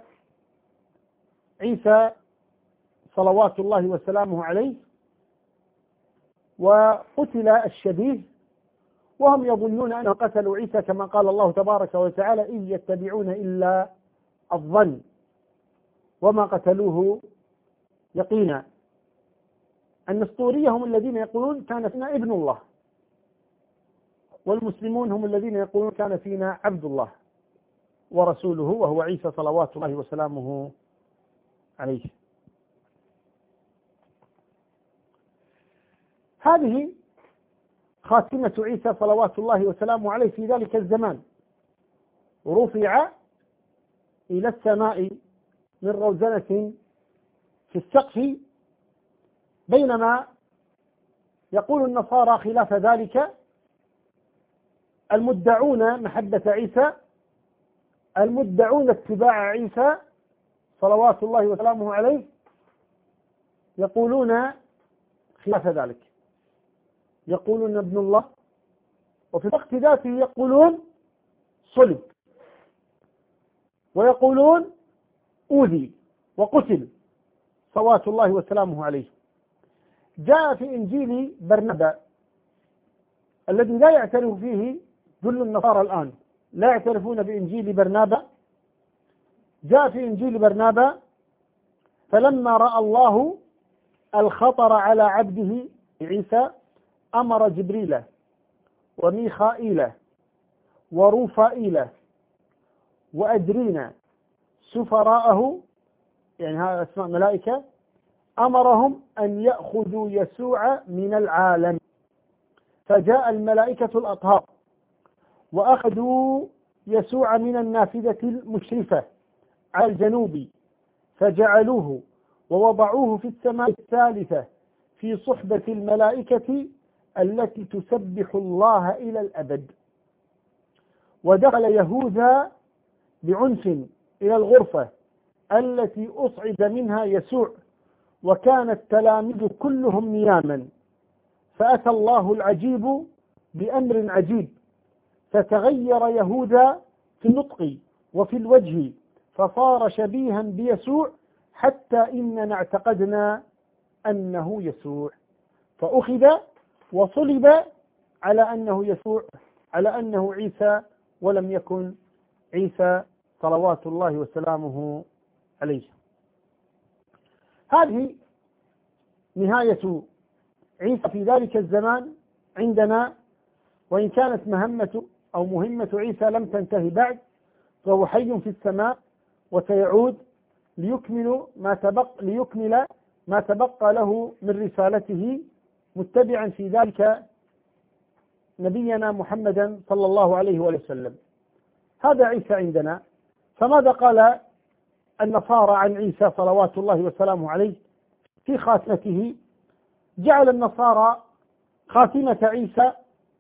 عيسى صلوات الله وسلامه عليه وقتل الشبيه، وهم يظنون أنهم قتلوا عيسى كما قال الله تبارك وتعالى إن يتبعون إلا الظن وما قتلوه يقينا. النسطورية هم الذين يقولون كان فينا ابن الله، والمسلمون هم الذين يقولون كان فينا عبد الله ورسوله وهو عيسى صلوات الله وسلامه عليه. هذه خاتمة عيسى صلوات الله وسلامه عليه في ذلك الزمان، رفع إلى السماء من روزنة في السقف، بينما يقول النصارى خلاف ذلك المدعون محبة عيسى، المدعون اتباع عيسى صلوات الله وسلامه عليه يقولون خلاف ذلك، يقولون ابن الله، وفي الوقت ذاته يقولون صلب، ويقولون أوذي وقتل صلوات الله وسلامه عليه. جاء في إنجيل برنابا الذي لا يعترف فيه كل النصارى الآن، لا يعترفون بإنجيل برنابا. جاء في إنجيل برنابا فلما رأى الله الخطر على عبده عيسى أمر جبريل وميخائيل ورفائيل وأدرينا سفراءه، يعني هذا اسماء ملائكة، أمرهم أن يأخذوا يسوع من العالم. فجاء الملائكة الأطهار وأخذوا يسوع من النافذة المشرفة على الجنوب، فجعلوه ووضعوه في السماء الثالثة في صحبة الملائكة التي تسبح الله إلى الأبد. ودخل يهوذا بعنف إلى الغرفة التي أصعد منها يسوع، وكان التلاميذ كلهم نياما، فأتى الله العجيب بأمر عجيب، فتغير يهوذا في النطق وفي الوجه، فصار شبيها بيسوع، حتى إننا اعتقدنا أنه يسوع، فأخذ وصلب على أنه يسوع، على أنه عيسى، ولم يكن عيسى صلوات الله وسلامه عليه. هذه نهاية عيسى في ذلك الزمان عندنا، وإن كانت مهمة أو مهمة عيسى لم تنتهي بعد، فهو حي في السماء وسيعود ليكمل ما تبقى ليكمل ما تبقى له من رسالته، متبعا في ذلك نبينا محمدا صلى الله عليه وسلم. هذا عيسى عندنا. فماذا قال النصارى عن عيسى صلوات الله وسلامه عليه في خاتمته؟ جعل النصارى خاتمة عيسى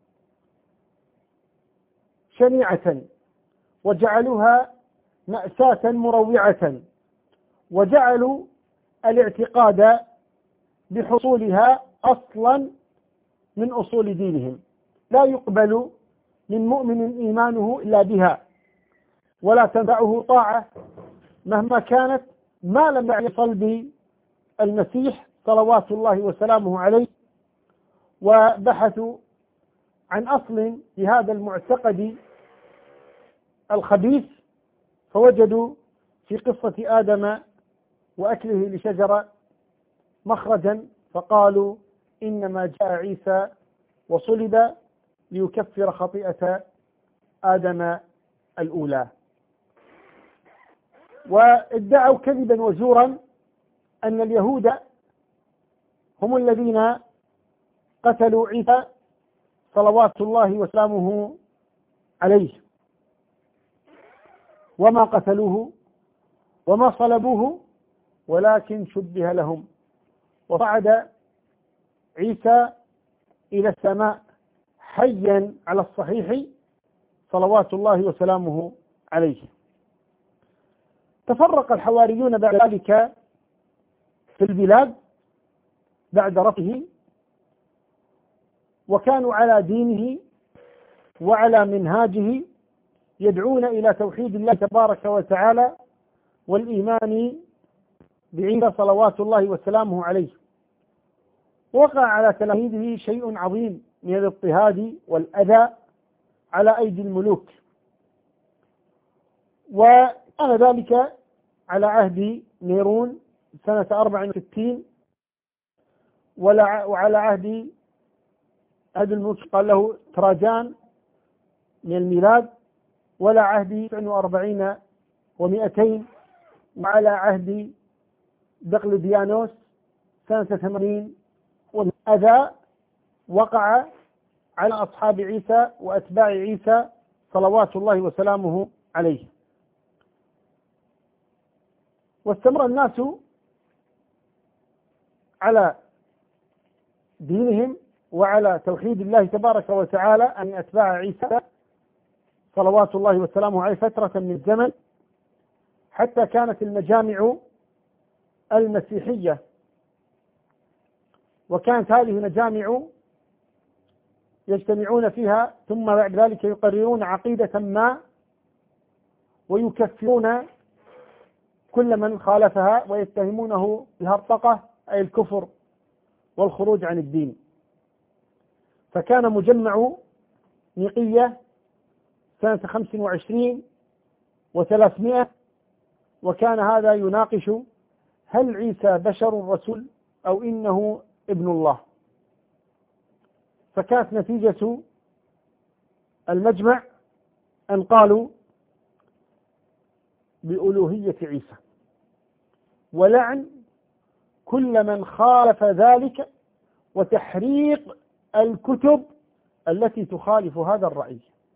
شنيعة، وجعلوها مأساة مروعة، وجعلوا الاعتقاد بحصولها أصلا من أصول دينهم، لا يقبل من مؤمن إيمانه إلا بها، ولا تنفعه طاعة مهما كانت ما لم يعي صلب المسيح صلوات الله وسلامه عليه. وبحثوا عن أصل لهذا المعتقد الخبيث، فوجدوا في قصة آدم وأكله لشجرة مخرجا، فقالوا إنما جاء عيسى وصلب ليكفر خطيئة آدم الأولى. وادعوا كذبا وزورا أن اليهود هم الذين قتلوا عيسى صلوات الله وسلامه عليه، وما قتلوه وما صلبوه، ولكن شبه لهم. وصعد عيسى إلى السماء حيا على الصحيح صلوات الله وسلامه عليه. تفرق الحواريون بعد ذلك في البلاد بعد رفعه، وكانوا على دينه وعلى منهاجه، يدعون إلى توحيد الله تبارك وتعالى والإيمان بعيسى صلوات الله وسلامه عليه. وقع على تلاميذه شيء عظيم من الاضطهاد والأذى على أيدي الملوك، وكان ذلك على عهد نيرون سنة أربع وستين، وعلى عهد هذا الملك قال له تراجان من الميلاد، ولا عهد تسع وأربعين ومئتين، وعلى عهد دقلديانوس سنة ثمانين. والأذى وقع على أصحاب عيسى وأتباع عيسى صلوات الله وسلامه عليه. واستمر الناس على دينهم وعلى توحيد الله تبارك وتعالى أن أتباع عيسى صلوات الله وسلامه عليه فترة من الزمن، حتى كانت المجامع المسيحية، وكانت هذه المجامع يجتمعون فيها، ثم بعد ذلك يقررون عقيدة ما ويكفرون كل من خالفها ويتهمونه بالهرطقة، أي الكفر والخروج عن الدين. فكان مجمع نيقية سنة خمس وعشرين وثلاثمائة، وكان هذا يناقش هل عيسى بشر رسول أو إنه ابن الله. فكانت نتيجة المجمع أن قالوا بألوهية عيسى، ولعن كل من خالف ذلك، وتحريق الكتب التي تخالف هذا الرأي.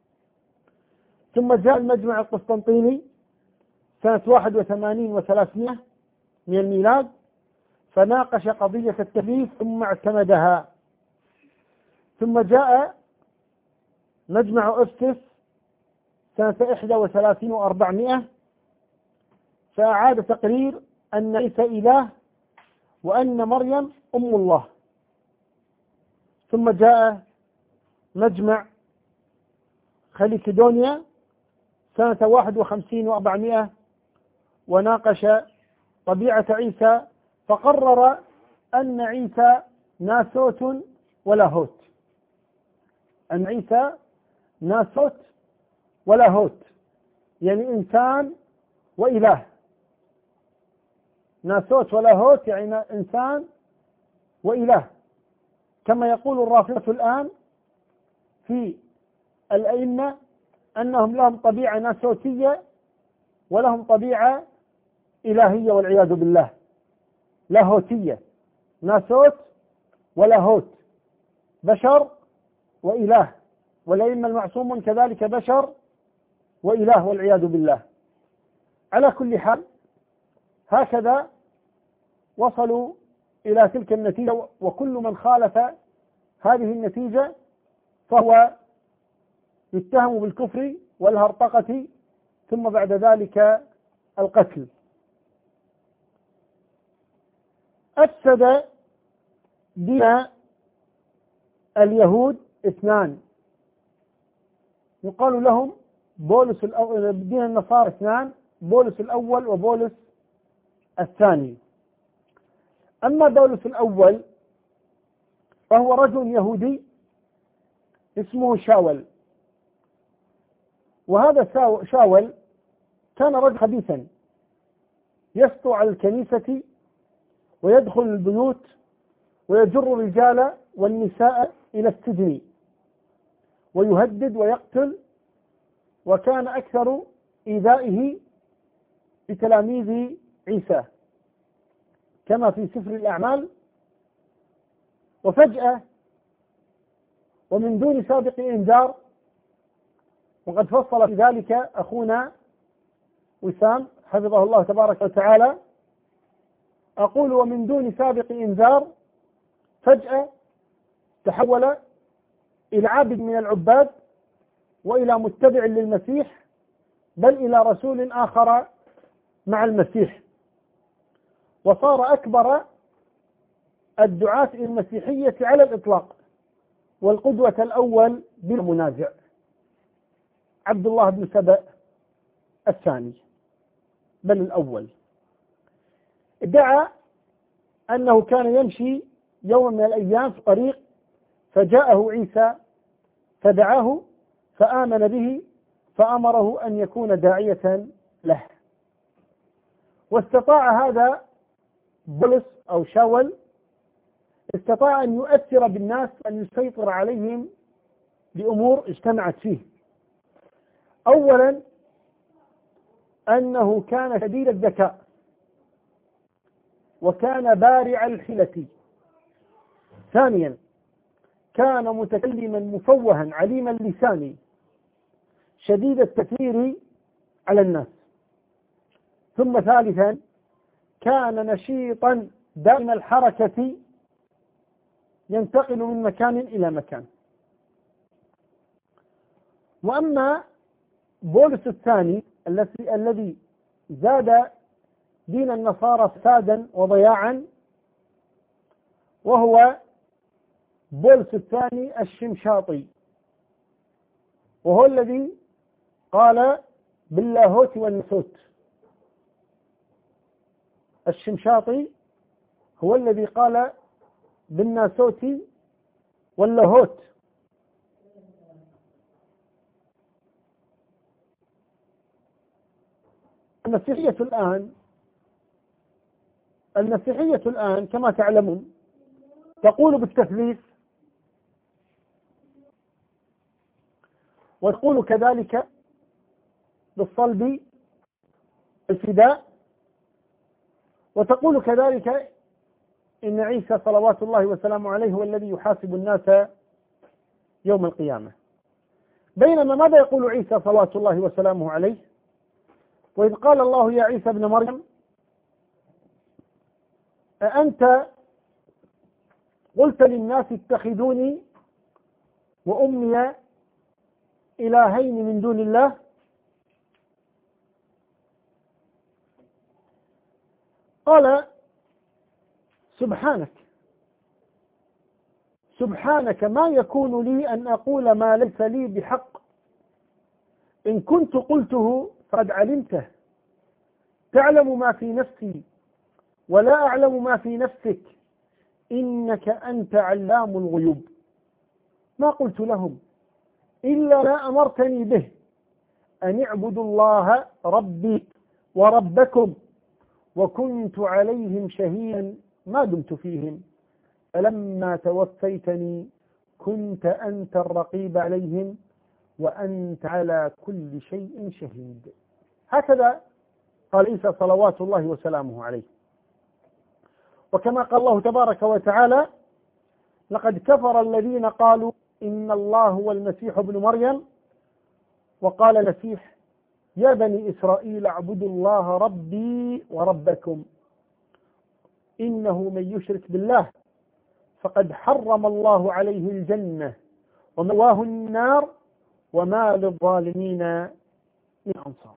ثم جاء المجمع القسطنطيني سنة واحد وثمانين وثلاثمائة من الميلاد، فناقش قضية التثليث ثم اعتمدها. ثم جاء مجمع أفسس سنة إحدى وثلاثين وأربعمائة، فأعاد تقرير أن عيسى إله وأن مريم أم الله. ثم جاء مجمع خليكدونيا سنة واحد وخمسين وأربعمائة، وناقش طبيعة عيسى، فقرر أن عيسى ناسوت ولاهوت، أن عيسى ناسوت ولاهوت، يعني إنسان وإله. ناسوت ولاهوت يعني إنسان وإله، كما يقول الرافضة الآن في الأئمة أنهم لهم طبيعة ناسوتية ولهم طبيعة إلهية والعياذ بالله، لاهوتية. ناسوت ولاهوت، بشر وإله، والأئمة المعصومون كذلك بشر وإله والعياذ بالله. على كل حال هكذا وصلوا إلى تلك النتيجة، وكل من خالف هذه النتيجة فهو يتهم بالكفر والهرطقة، ثم بعد ذلك القتل. أفسد دين اليهود اثنان يقال لهم بولس الأول، دين النصارى اثنان، بولس الأول وبولس الثاني. أما بولس الأول فهو رجل يهودي اسمه شاول، وهذا شاول كان رجل خبيثا يسطو على الكنيسة ويدخل البيوت ويجر الرجال والنساء إلى السجن ويهدد ويقتل، وكان أكثر إيذائه بتلاميذ عيسى كما في سفر الأعمال. وفجأة ومن دون سابق إنذار، وقد فصل في ذلك أخونا وسام حفظه الله تبارك وتعالى، أقول ومن دون سابق إنذار فجأة تحول إلى عابد من العباد وإلى متبع للمسيح، بل إلى رسول آخر مع المسيح، وصار أكبر الدعاة إلى المسيحية على الإطلاق، والقدوة الأول بالمنازع عبد الله بن سبأ الثاني، بل الأول. ادعى أنه كان يمشي يوم من الأيام في طريق فجاءه عيسى فدعاه فآمن به فأمره أن يكون داعية له. واستطاع هذا بولس أو شاول استطاع أن يؤثر بالناس، أن يسيطر عليهم بأمور اجتمعت فيه. أولا أنه كان شديد الذكاء، وكان بارع الحيلة. ثانيا كان متكلما مفوها عليم اللسان شديد التأثير على الناس. ثم ثالثا كان نشيطا دائم الحركة ينتقل من مكان إلى مكان. وأما بولس الثاني الذي الذي زاد دين النصارى فسادا وضياعا، وهو بولس الثاني الشمشاطي، وهو الذي قال باللاهوت والناسوت. الشمشاطي هو الذي قال بالناسوت واللاهوت. المسيحية الآن المسيحية الآن كما تعلمون تقول بالتثليث، وتقول كذلك بالصلب الفداء، وتقول كذلك إن عيسى صلوات الله وسلامه عليه هو الذي يحاسب الناس يوم القيامة. بينما ماذا يقول عيسى صلوات الله وسلامه عليه؟ وإذ قال الله يا عيسى ابن مريم أأنت قلت للناس اتخذوني وأمي إلهين من دون الله؟ قال سبحانك سبحانك ما يكون لي أن أقول ما ليس لي بحق، إن كنت قلته فقد علمته، تعلم ما في نفسي ولا أعلم ما في نفسك، إنك أنت علام الغيوب. ما قلت لهم إلا ما أمرتني به، أن اعبدوا الله ربي وربكم، وكنت عليهم شهيدا ما دمت فيهم، فلما توفيتني كنت أنت الرقيب عليهم وأنت على كل شيء شهيد. هكذا قال عيسى صلوات الله وسلامه عليه. وكما قال الله تبارك وتعالى لقد كفر الذين قالوا إن الله هو المسيح ابن مريم، وقال المسيح يا بني إسرائيل اعبدوا الله ربي وربكم، إنه من يشرك بالله فقد حرم الله عليه الجنة ومأواه النار وما للظالمين من أنصار.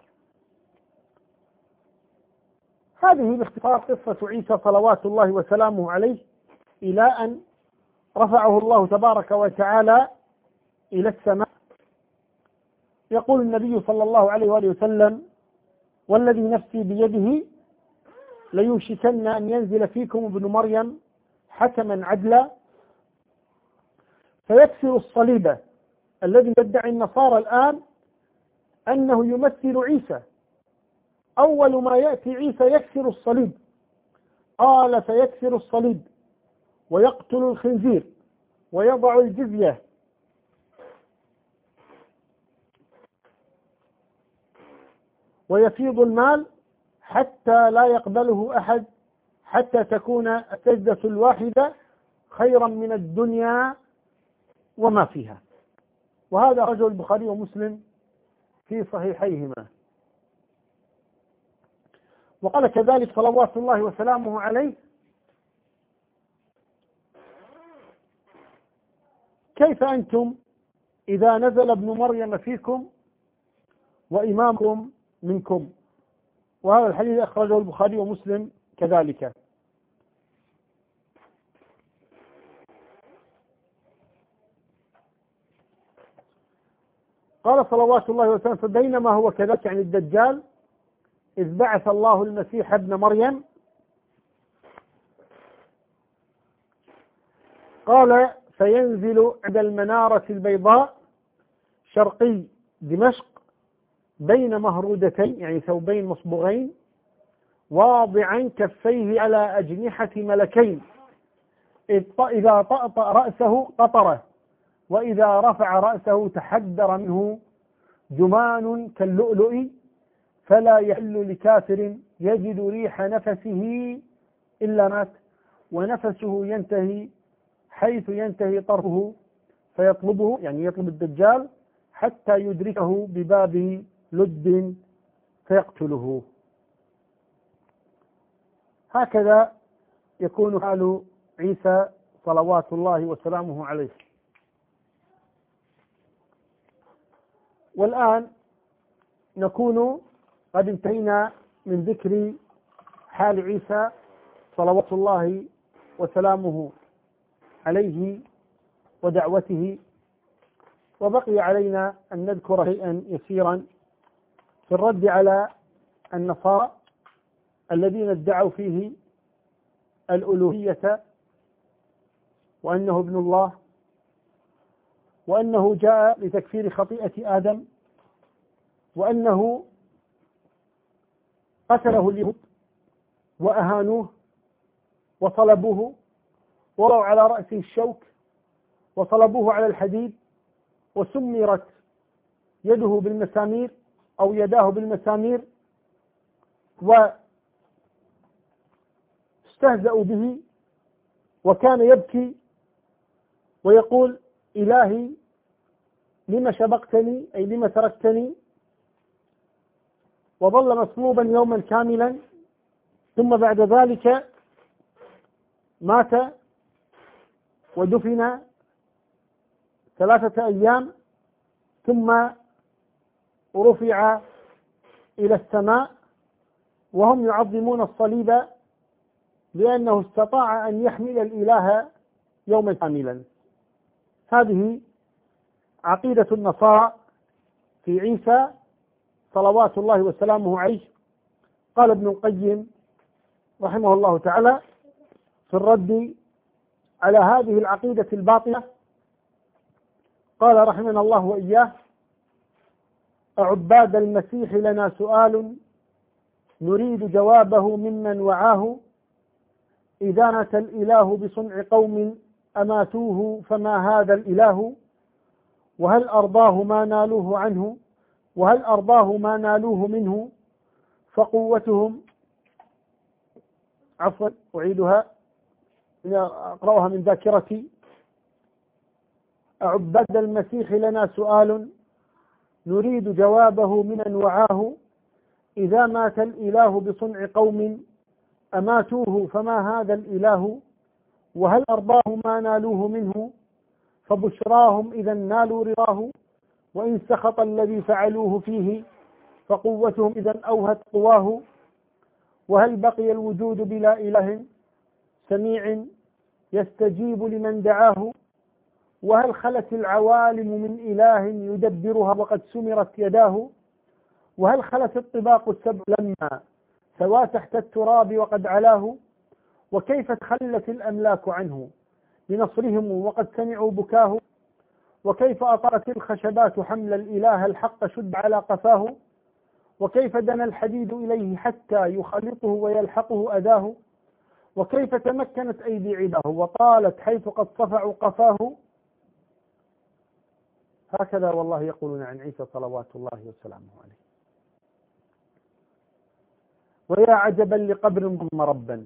هذه باختصار قصة عيسى صلوات الله وسلامه عليه إلى أن رفعه الله تبارك وتعالى إلى السماء. يقول النبي صلى الله عليه وآله وسلم والذي نفسي بيده ليوشكن أن ينزل فيكم ابن مريم حكما عدلا فيكسر الصليب الذي يدعي النصارى الآن أنه يمثل عيسى. أول ما يأتي عيسى يكسر الصليب، قال فيكسر الصليب ويقتل الخنزير ويضع الجزية ويفيض المال حتى لا يقبله أحد، حتى تكون السجدة الواحدة خيرا من الدنيا وما فيها. وهذا رجل البخاري ومسلم في صحيحيهما. وقال كذلك صلوات الله وسلامه عليه كيف أنتم إذا نزل ابن مريم فيكم وإمامكم منكم. وهذا الحديث أخرجه البخاري ومسلم كذلك. قال صلوات الله وسلامه فبينما هو كذلك يعني الدجال إذ بعث الله المسيح ابن مريم قال فينزل عند المنارة البيضاء شرقي دمشق بين مهرودتين يعني ثوبين مصبوغين واضعا كفيه على أجنحة ملكين، إذا طأطأ رأسه قطره وإذا رفع رأسه تحدر منه جمان كاللؤلؤ، فلا يحل لكافر يجد ريح نفسه إلا مات، ونفسه ينتهي حيث ينتهي طرفه فيطلبه يعني يطلب الدجال حتى يدركه بباب لد فيقتله. هكذا يكون حال عيسى صلوات الله وسلامه عليه. والآن نكون قد انتهينا من ذكر حال عيسى صلوات الله وسلامه عليه ودعوته، وبقي علينا أن نذكر شيئا يسيرا في الرد على النصارى الذين ادعوا فيه الألوهية وأنه ابن الله وأنه جاء لتكفير خطيئة آدم وأنه قتله اليهود وأهانوه وصلبوه وضعوا على رأسه الشوك وصلبوه على الحديد وسمرت يده بالمسامير أو يداه بالمسامير واستهزأوا به، وكان يبكي ويقول: إلهي لما شبقتني، أي لما تركتني؟ وظل مصلوبا يوما كاملا، ثم بعد ذلك مات ودفن ثلاثة أيام، ثم رفع إلى السماء، وهم يعظمون الصليب لأنه استطاع أن يحمل الإله يوما كاملا. هذه عقيدة النصارى في عيسى صلوات الله وسلامه عليه. قال ابن القيم رحمه الله تعالى في الرد على هذه العقيدة الباطلة، قال رحمنا الله وإياه: أعباد المسيح لنا سؤال نريد جوابه ممن وعاه، إذا مات الإله بصنع قوم أماتوه فما هذا الإله، وهل أرضاه ما نالوه عنه وهل أرضاه ما نالوه منه، فقوتهم عفوا أعيدها أقرأها من ذاكرتي: أعباد المسيح لنا سؤال نريد جوابه ممن وعاه، إذا مات الإله بصنع قوم أماتوه فما هذا الإله، وهل أرضاه ما نالوه منه، فبشراهم إذا نالوا رضاه، وإن سخط الذي فعلوه فيه فقوتهم إذا أوهت قواه، وهل بقي الوجود بلا إله سميع يستجيب لمن دعاه، وهل خلت العوالم من إله يدبرها وقد سمرت يداه، وهل خلت الطباق السبع لما سوى تحت التراب وقد علاه، وكيف تخلت الأملاك عنه لنصرهم وقد سمعوا بكاه، وكيف أطرت الخشبات حمل الإله الحق شد على قفاه، وكيف دنا الحديد إليه حتى يخلطه ويلحقه أداه، وكيف تمكنت أيدي عباه وطالت حيث قد صفعوا قفاه. هكذا والله يقولون عن عيسى صلوات الله وسلامه عليه. ويا عجبا لقبر ضم ربا،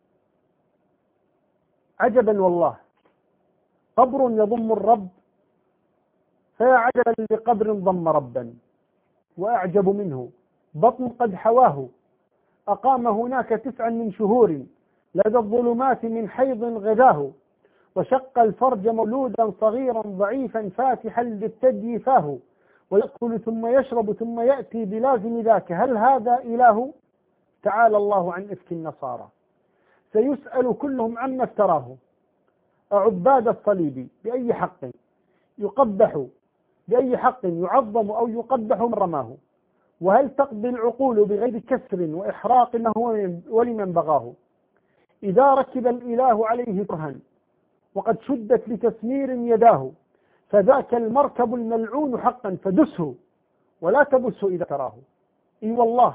عجبا والله، قبر يضم الرب، فيا عجبا لقبر ضم ربا، وأعجب منه بطن قد حواه، أقام هناك تسعا من شهور لدى الظلمات من حيض غداه، وشق الفرج مولودا صغيرا ضعيفا فاتحا للثدي فاه، ويأكل ثم يشرب ثم يأتي بلازم ذاك، هل هذا إله؟ تعالى الله عن إفك النصارى، سيسأل كلهم عما افتراه. أعباد الصليب بأي حق يقبح، بأي حق يعظم أو يقبح من رماه، وهل تقضي العقول بغير كسر وإحراق له ولمن بغاه، إذا ركب الإله عليه كرها وقد شدت لتسمير يداه، فذاك المركب الملعون حقا فدسه ولا تبسه إذا تراه. إي والله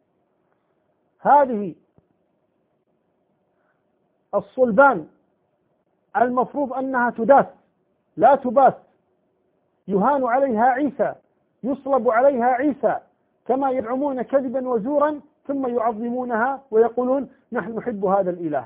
هذه الصلبان المفروض أنها تداس لا تباس، يهان عليها عيسى، يصلب عليها عيسى، كما يدعمون كذبا وزورا ثم يعظمونها ويقولون نحن نحب هذا الإله.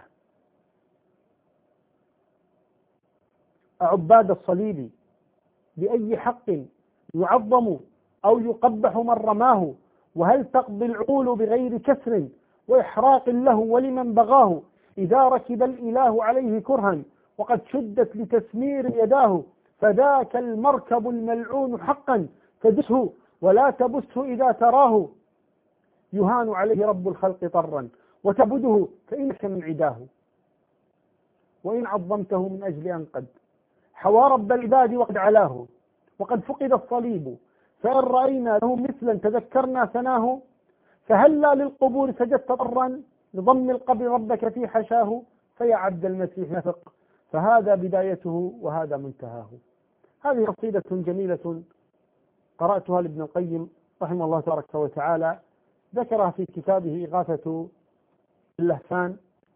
أعباد الصليب بأي حق يعظم أو يقبح من رماه، وهل تقضي العقول بغير كسر وإحراق له ولمن بغاه، إذا ركب الإله عليه كرها وقد شدت لتسمير يداه، فذاك المركب الملعون حقا فدسه ولا تبسه إذا تراه، يهان عليه رب الخلق طرا وتبده فإنك من عداه، وإن عظمته من أجل أن قد حوى رب العباد وقد علاه، وقد فقد الصليب فإن رأينا له مثلا تذكرنا ثناه، فهلا للقبور سجدت طرا لضم القبر ربك في حشاه، فيا عبد المسيح نفق فهذا بدايته وهذا منتهاه. هذه قصيدة جميلة قرأتها لابن القيم رحمه الله تبارك وتعالى، ذكرها في كتابه إغاثة اللهفان،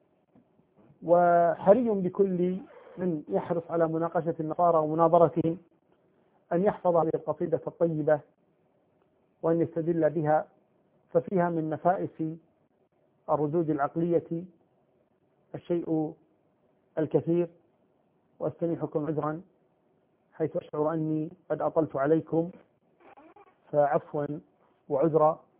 وحري بكل من يحرص على مناقشة النصارى ومناظرتهم أن يحفظ هذه القصيدة الطيبة وأن يستدل بها، ففيها من نفائس الردود العقلية الشيء الكثير، وأستميحكم عذرا حيث أشعر أني قد أطلت عليكم، فعفوا وعذرا.